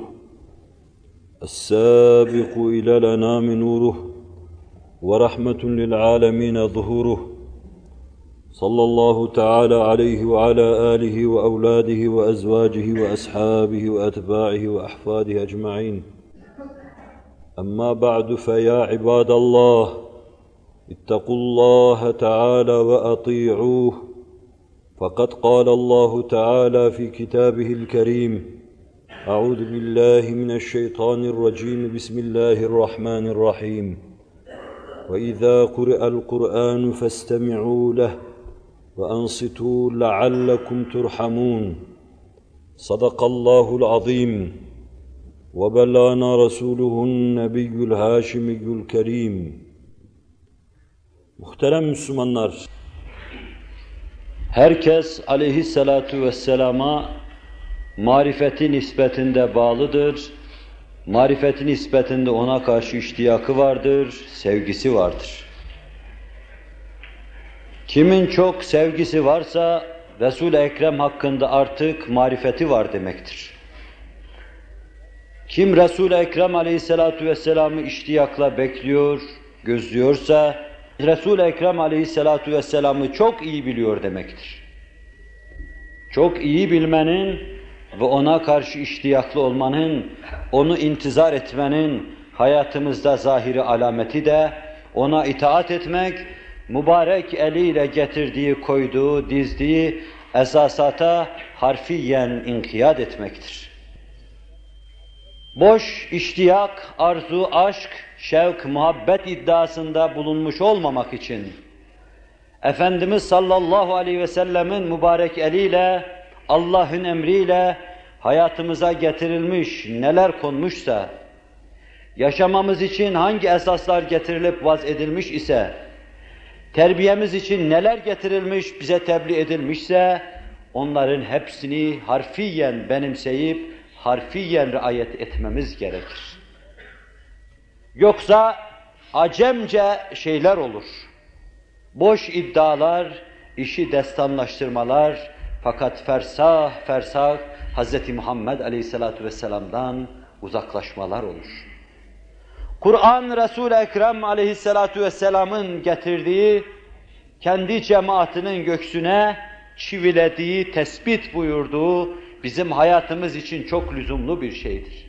السابق إلى الأنام نوره ورحمة للعالمين ظهوره صلى الله تعالى عليه وعلى آله وأولاده وأزواجه وأصحابه وأتباعه وأحفاده أجمعين. أما بعد فيا عباد الله اتقوا الله تعالى وأطيعوه فقد قال الله تعالى في كتابه الكريم أعوذ بالله من الشيطان الرجيم بسم الله الرحمن الرحيم وإذا قرئ القرآن فاستمعوا له وأنصتوا لعلكم ترحمون. صدق الله العظيم وبلغنا رسوله النبي الهاشمي الكريم. Muhterem Müslümanlar, herkes aleyhissalatu vesselama marifeti nispetinde bağlıdır, marifeti nispetinde ona karşı iştiyakı vardır, sevgisi vardır. Kimin çok sevgisi varsa Resul-i Ekrem hakkında artık marifeti var demektir. Kim Resul-i Ekrem aleyhissalatu vesselam'ı iştiyakla bekliyor, gözlüyorsa Resul-i Ekrem aleyhissalatu vesselam'ı çok iyi biliyor demektir. Çok iyi bilmenin ve ona karşı iştiyaklı olmanın, onu intizar etmenin hayatımızda zahiri alameti de ona itaat etmek, mübarek eliyle getirdiği, koyduğu, dizdiği esasata harfiyen inkiyat etmektir. Boş iştiyak, arzu, aşk, şevk, muhabbet iddiasında bulunmuş olmamak için Efendimiz sallallahu aleyhi ve sellemin mübarek eliyle, Allah'ın emriyle hayatımıza getirilmiş, neler konmuşsa, yaşamamız için hangi esaslar getirilip vaz edilmiş ise, terbiyemiz için neler getirilmiş, bize tebliğ edilmişse, onların hepsini harfiyen benimseyip, harfiyen riayet etmemiz gerekir. Yoksa acemce şeyler olur. Boş iddialar, işi destanlaştırmalar, fakat fersah fersah Hz. Muhammed Aleyhisselatü Vesselam'dan uzaklaşmalar olur. Kur'an Resul-i Ekrem Aleyhisselatü Vesselam'ın getirdiği, kendi cemaatinin göksüne çivilediği, tespit buyurduğu bizim hayatımız için çok lüzumlu bir şeydir.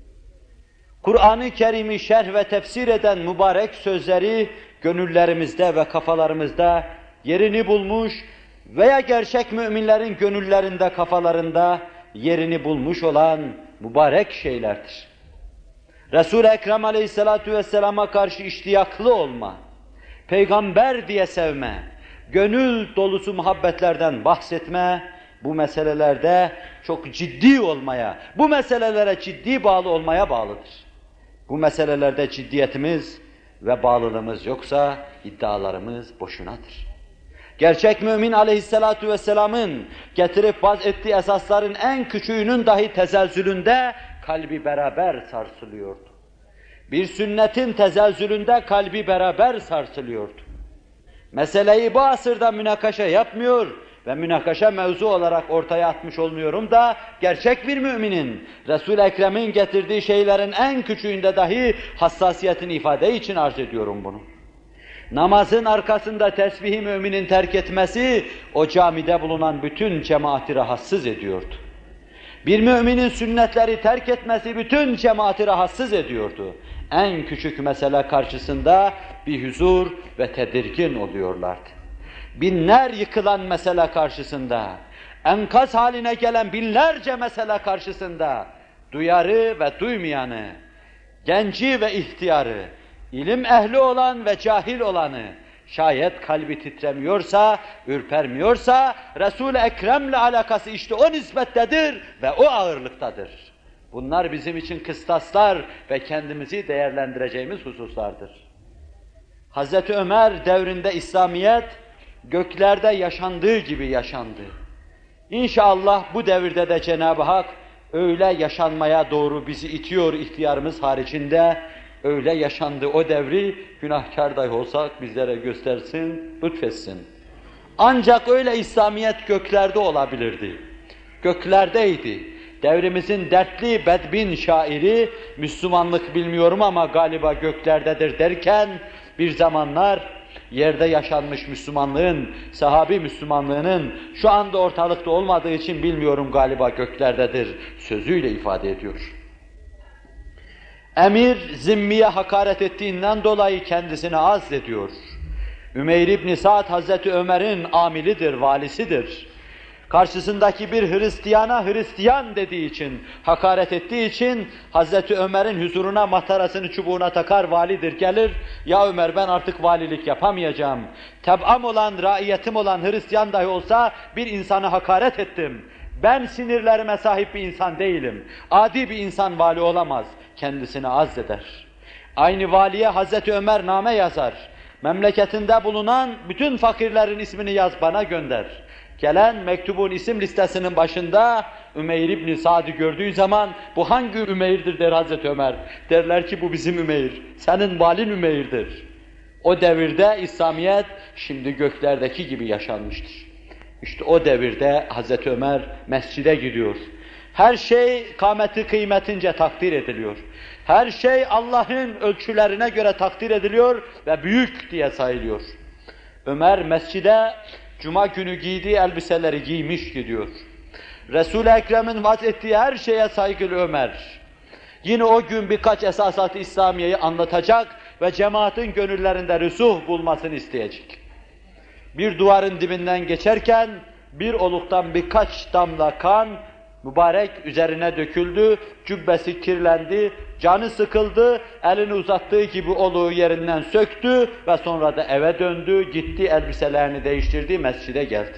Kur'an-ı Kerim'i şerh ve tefsir eden mübarek sözleri gönüllerimizde ve kafalarımızda yerini bulmuş veya gerçek müminlerin gönüllerinde, kafalarında yerini bulmuş olan mübarek şeylerdir. Resul-i Ekrem Aleyhisselatü Vesselam'a karşı iştiyaklı olma, peygamber diye sevme, gönül dolusu muhabbetlerden bahsetme, bu meselelerde çok ciddi olmaya, bu meselelere ciddi bağlı olmaya bağlıdır. Bu meselelerde ciddiyetimiz ve bağlılığımız yoksa iddialarımız boşunadır. Gerçek mümin Aleyhisselatü Vesselam'ın getirip vaz ettiği esasların en küçüğünün dahi tezelzülünde kalbi beraber sarsılıyordu. Bir sünnetin tezelzülünde kalbi beraber sarsılıyordu. Meseleyi bu asırda münakaşa yapmıyor ve münakaşa mevzu olarak ortaya atmış olmuyorum da gerçek bir müminin Resul-i Ekrem'in getirdiği şeylerin en küçüğünde dahi hassasiyetini ifade için arz ediyorum bunu. Namazın arkasında tesbihi müminin terk etmesi o camide bulunan bütün cemaati rahatsız ediyordu. Bir müminin sünnetleri terk etmesi bütün cemaati rahatsız ediyordu. En küçük mesele karşısında bir huzur ve tedirgin oluyorlardı. Binler yıkılan mesele karşısında, enkaz haline gelen binlerce mesele karşısında duyarı ve duymayanı, genci ve ihtiyarı, ilim ehli olan ve cahil olanı, şayet kalbi titremiyorsa, ürpermiyorsa, Resul-i Ekrem'le alakası işte o nispettedir ve o ağırlıktadır. Bunlar bizim için kıstaslar ve kendimizi değerlendireceğimiz hususlardır. Hazreti Ömer devrinde İslamiyet göklerde yaşandığı gibi yaşandı. İnşallah bu devirde de Cenab-ı Hak öyle yaşanmaya doğru bizi itiyor ihtiyarımız haricinde, öyle yaşandı o devri, günahkar dahi olsak bizlere göstersin, lütfetsin. Ancak öyle İslamiyet göklerde olabilirdi. Göklerdeydi. Devrimizin dertli bedbin şairi, Müslümanlık bilmiyorum ama galiba göklerdedir derken, bir zamanlar yerde yaşanmış Müslümanlığın, sahabi Müslümanlığının şu anda ortalıkta olmadığı için bilmiyorum galiba göklerdedir sözüyle ifade ediyor. Emir zimmiye hakaret ettiğinden dolayı kendisini azzediyor. Ümeyr İbn Sa'd Hazreti Ömer'in amilidir, valisidir. Karşısındaki bir Hristiyana Hristiyan dediği için, hakaret ettiği için Hazreti Ömer'in huzuruna matarasını çubuğuna takar, validir gelir. Ya Ömer, ben artık valilik yapamayacağım. Teb'am olan, raiyetim olan Hristiyan dahi olsa bir insanı hakaret ettim. Ben sinirlerime sahip bir insan değilim. Adi bir insan vali olamaz. Kendisini azzeder. Aynı valiye Hazreti Ömer name yazar. Memleketinde bulunan bütün fakirlerin ismini yaz, bana gönder. Gelen mektubun isim listesinin başında Ümeyr İbn Sa'd'ı gördüğü zaman bu hangi Ümeyr'dir der Hazreti Ömer. Derler ki bu bizim Ümeyr, senin valin Ümeyr'dir. O devirde İslamiyet şimdi göklerdeki gibi yaşanmıştır. İşte o devirde Hazreti Ömer mescide gidiyor. Her şey kâmeti kıymetince takdir ediliyor. Her şey Allah'ın ölçülerine göre takdir ediliyor ve büyük diye sayılıyor. Ömer mescide Cuma günü giydiği elbiseleri giymiş gidiyor. Resul-i Ekrem'in vaaz ettiği her şeye saygılı Ömer. Yine o gün birkaç esasat-ı İslamiye'yi anlatacak ve cemaatin gönüllerinde rüsuh bulmasını isteyecek. Bir duvarın dibinden geçerken bir oluktan birkaç damla kan mübarek üzerine döküldü, cübbesi kirlendi, canı sıkıldı, elini uzattığı gibi oluğu yerinden söktü ve sonra da eve döndü, gitti, elbiselerini değiştirdi, mescide geldi.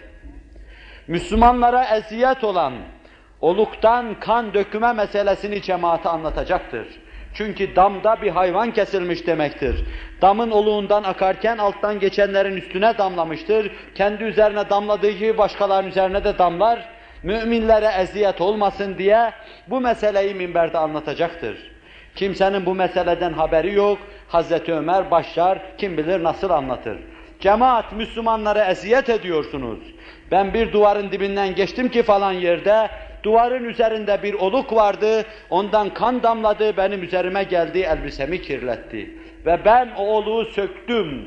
Müslümanlara eziyet olan oluktan kan döküme meselesini cemaate anlatacaktır. Çünkü damda bir hayvan kesilmiş demektir. Damın oluğundan akarken alttan geçenlerin üstüne damlamıştır. Kendi üzerine damladığı gibi başkalarının üzerine de damlar. Müminlere eziyet olmasın diye bu meseleyi minberde anlatacaktır. Kimsenin bu meseleden haberi yok. Hazreti Ömer başlar, kim bilir nasıl anlatır. Cemaat, Müslümanlara eziyet ediyorsunuz. Ben bir duvarın dibinden geçtim ki falan yerde, duvarın üzerinde bir oluk vardı, ondan kan damladı, benim üzerime geldi, elbisemi kirletti. Ve ben o oluğu söktüm.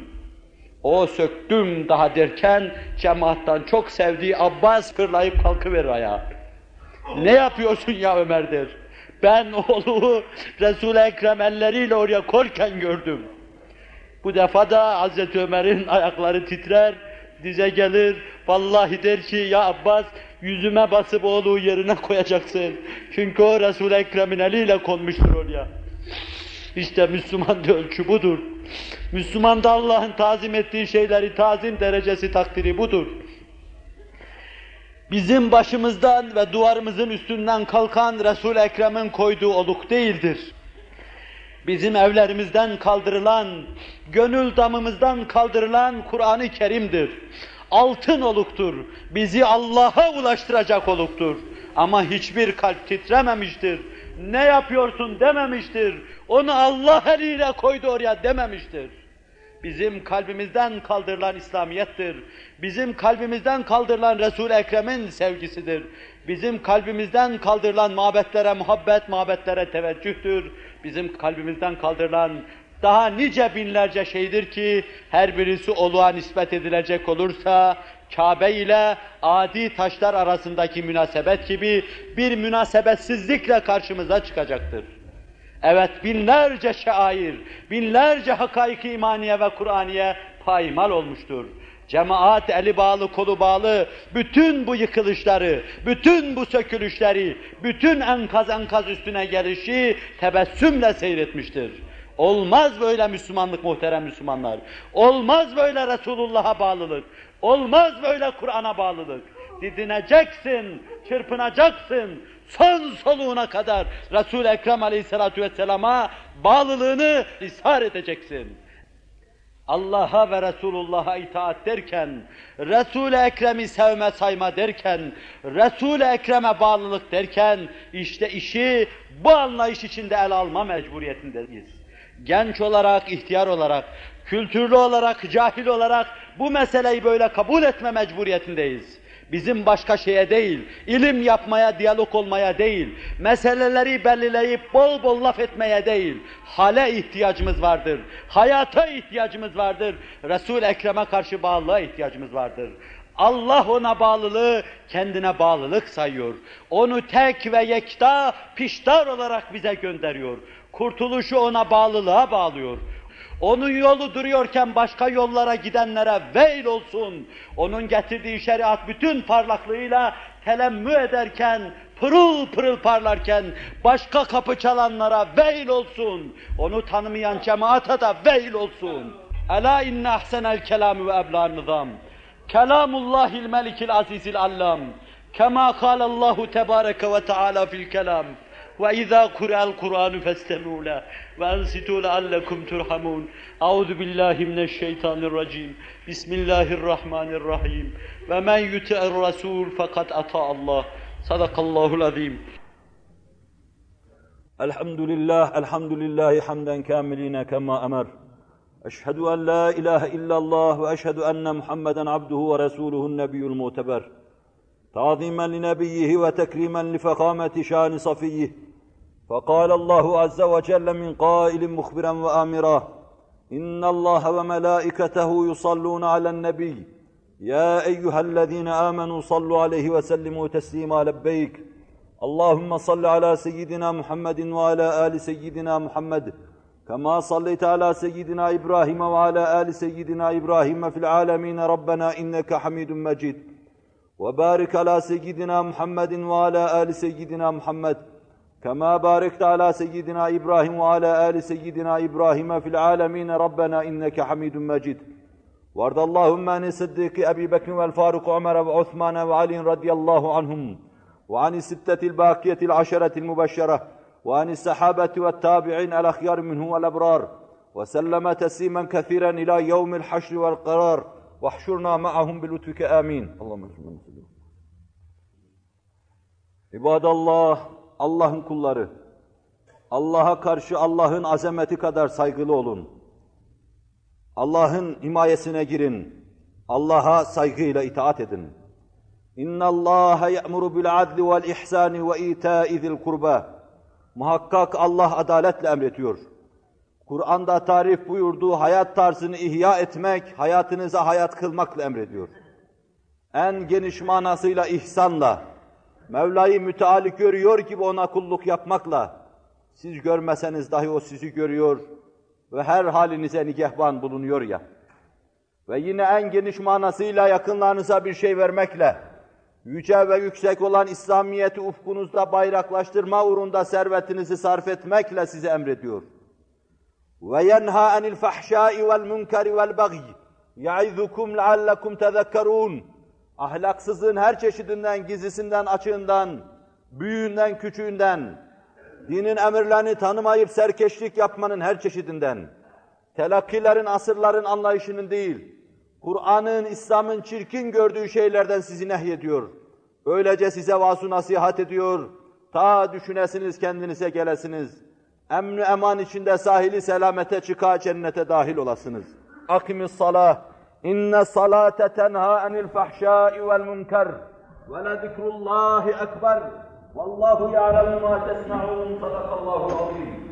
O söktüm daha derken cemaattan çok sevdiği Abbas fırlayıp kalkıverir ayağa. Ne yapıyorsun ya Ömer der. Ben oğlu Resul-i Ekrem elleriyle oraya korken gördüm. Bu defa da Hazreti Ömer'in ayakları titrer, dize gelir. Vallahi der ki ya Abbas yüzüme basıp oğlu yerine koyacaksın. Çünkü o Resul-i Ekrem'in eliyle konmuştur oraya. İşte Müslüman'da ölçü budur. Müslüman'da Allah'ın tazim ettiği şeyleri tazim derecesi takdiri budur. Bizim başımızdan ve duvarımızın üstünden kalkan Resul-i Ekrem'in koyduğu oluk değildir. Bizim evlerimizden kaldırılan, gönül damımızdan kaldırılan Kur'an-ı Kerim'dir. Altın oluktur. Bizi Allah'a ulaştıracak oluktur. Ama hiçbir kalp titrememiştir. Ne yapıyorsun dememiştir. Onu Allah eliyle koydu oraya dememiştir. Bizim kalbimizden kaldırılan İslamiyettir. Bizim kalbimizden kaldırılan Resul-i Ekrem'in sevgisidir. Bizim kalbimizden kaldırılan mabetlere muhabbet, mabetlere teveccühtür. Bizim kalbimizden kaldırılan daha nice binlerce şeydir ki her birisi oluğa nispet edilecek olursa Kabe ile adi taşlar arasındaki münasebet gibi bir münasebetsizlikle karşımıza çıkacaktır. Evet, binlerce şair, binlerce hakaik-i imaniye ve Kur'aniye paymal olmuştur. Cemaat eli bağlı, kolu bağlı, bütün bu yıkılışları, bütün bu sökülüşleri, bütün enkaz enkaz üstüne gelişi tebessümle seyretmiştir. Olmaz böyle Müslümanlık muhterem Müslümanlar. Olmaz böyle Resulullah'a bağlılık. Olmaz böyle Kur'an'a bağlılık. Didineceksin, çırpınacaksın, son soluğuna kadar Resul-i Ekrem Aleyhisselatü Vesselam'a bağlılığını ishar edeceksin. Allah'a ve Resulullah'a itaat derken, Resul-i Ekrem'i sevme sayma derken, Resul-i Ekrem'e bağlılık derken, işte işi bu anlayış içinde ele alma mecburiyetindeyiz. Genç olarak, ihtiyar olarak, kültürlü olarak, cahil olarak bu meseleyi böyle kabul etme mecburiyetindeyiz. Bizim başka şeye değil, ilim yapmaya, diyalog olmaya değil, meseleleri belirleyip bol bol laf etmeye değil, hale ihtiyacımız vardır, hayata ihtiyacımız vardır, Resul-i Ekrem'e karşı bağlılığa ihtiyacımız vardır. Allah ona bağlılığı, kendine bağlılık sayıyor. Onu tek ve yekta, piştar olarak bize gönderiyor. Kurtuluşu ona bağlılığa bağlıyor. Onun yolu duruyorken başka yollara gidenlere veil olsun. Onun getirdiği şeriat bütün parlaklığıyla telemmü ederken, pırıl pırıl parlarken başka kapı çalanlara veil olsun. Onu tanımayan cemaate de veil olsun. Ela inne ahsenel kelamü ve ebla'n nizam. Kelamullahil melikil azizil allam. Kema kâlallahu tebâreke ve teâlâ fil kelam. وَإِذَا قُرِئَ الْقُرْآنُ فَاسْتَمِعُوا لَهُ وَأَنصِتُوا لَعَلَّكُمْ تُرْحَمُونَ أعوذ بالله من الشيطان الرجيم بسم الله الرحمن الرحيم وَمَنْ يُطِعِ الرَّسُولَ فَقَدْ أَطَاعَ اللَّهَ صدق الله العظيم. الحمد لله الحمد لله حمدا كاملين كما أمر. أشهد أن لا إله إلا الله وأشهد أن محمدا عبده ورسوله النبي المعتبر. تعظيما لنبيه وتكريما لفخامة شان صفيه. فقال الله عز وجل من قائل مخبرا وآمرا إن الله وملائكته يصلون على النبي يا أيها الذين آمنوا صلوا عليه وسلموا تسليما لبيك اللهم صل على سيدنا محمد وعلى آل سيدنا محمد كما صليت على سيدنا إبراهيم وعلى آل سيدنا إبراهيم في العالمين ربنا إنك حميد مجيد وبارك على سيدنا محمد وعلى آل سيدنا محمد كما باركت على سيدنا إبراهيم وعلى آل سيدنا إبراهيم في العالمين ربنا إنك حميد مجيد وارض اللهم عن الصديق أبي بكر والفاروق عمر وعثمان وعلي رضي الله عنهم وعن الستة الباقية العشرة المبشرة وعن الصحابة والتابعين الأخيار منهم والأبرار وسلم تسليما كثيرا إلى يوم الحشر والقرار واحشرنا معهم بلطفك آمين. اللهم صل. İbadallah, Allah'ın kulları, Allah'a karşı Allah'ın azameti kadar saygılı olun. Allah'ın himayesine girin. Allah'a saygıyla itaat edin. İnna Allaha ya'muru bil adli vel ihsani ve ita'i zil kurba. Muhakkak Allah adaletle emrediyor. Kur'an'da tarif buyurduğu hayat tarzını ihya etmek, hayatınıza hayat kılmakla emrediyor. En geniş manasıyla ihsanla, Mevla'yı mütealli görüyor gibi ona kulluk yapmakla, siz görmeseniz dahi o sizi görüyor ve her halinize nigehban bulunuyor ya. Ve yine en geniş manasıyla yakınlarınıza bir şey vermekle, yüce ve yüksek olan İslamiyet'i ufkunuzda bayraklaştırma uğrunda servetinizi sarf etmekle size emrediyor. وَيَنْهَا عَنِ الْفَحْشَاءِ وَالْمُنْكَرِ وَالْبَغْيِ يَعِذُكُمْ لَعَلَّكُمْ تَذَكَّرُونَ. Ahlaksızlığın her çeşidinden, gizlisinden, açığından, büyüğünden, küçüğünden, dinin emirlerini tanımayıp serkeşlik yapmanın her çeşidinden, telakkilerin, asırların anlayışının değil, Kur'an'ın, İslam'ın çirkin gördüğü şeylerden sizi nehyediyor. Böylece size vaaz-ı nasihat ediyor, ta düşünesiniz, kendinize gelesiniz. Emn-i eman içinde sahili selamete çıka cennete dahil olasınız. Akimis salah. İnne salate tenha anil fahşai vel münker. Ve le zikrullahi ekber. Vallahu ya'lemu ma tesna'un. Sadakallahu azim.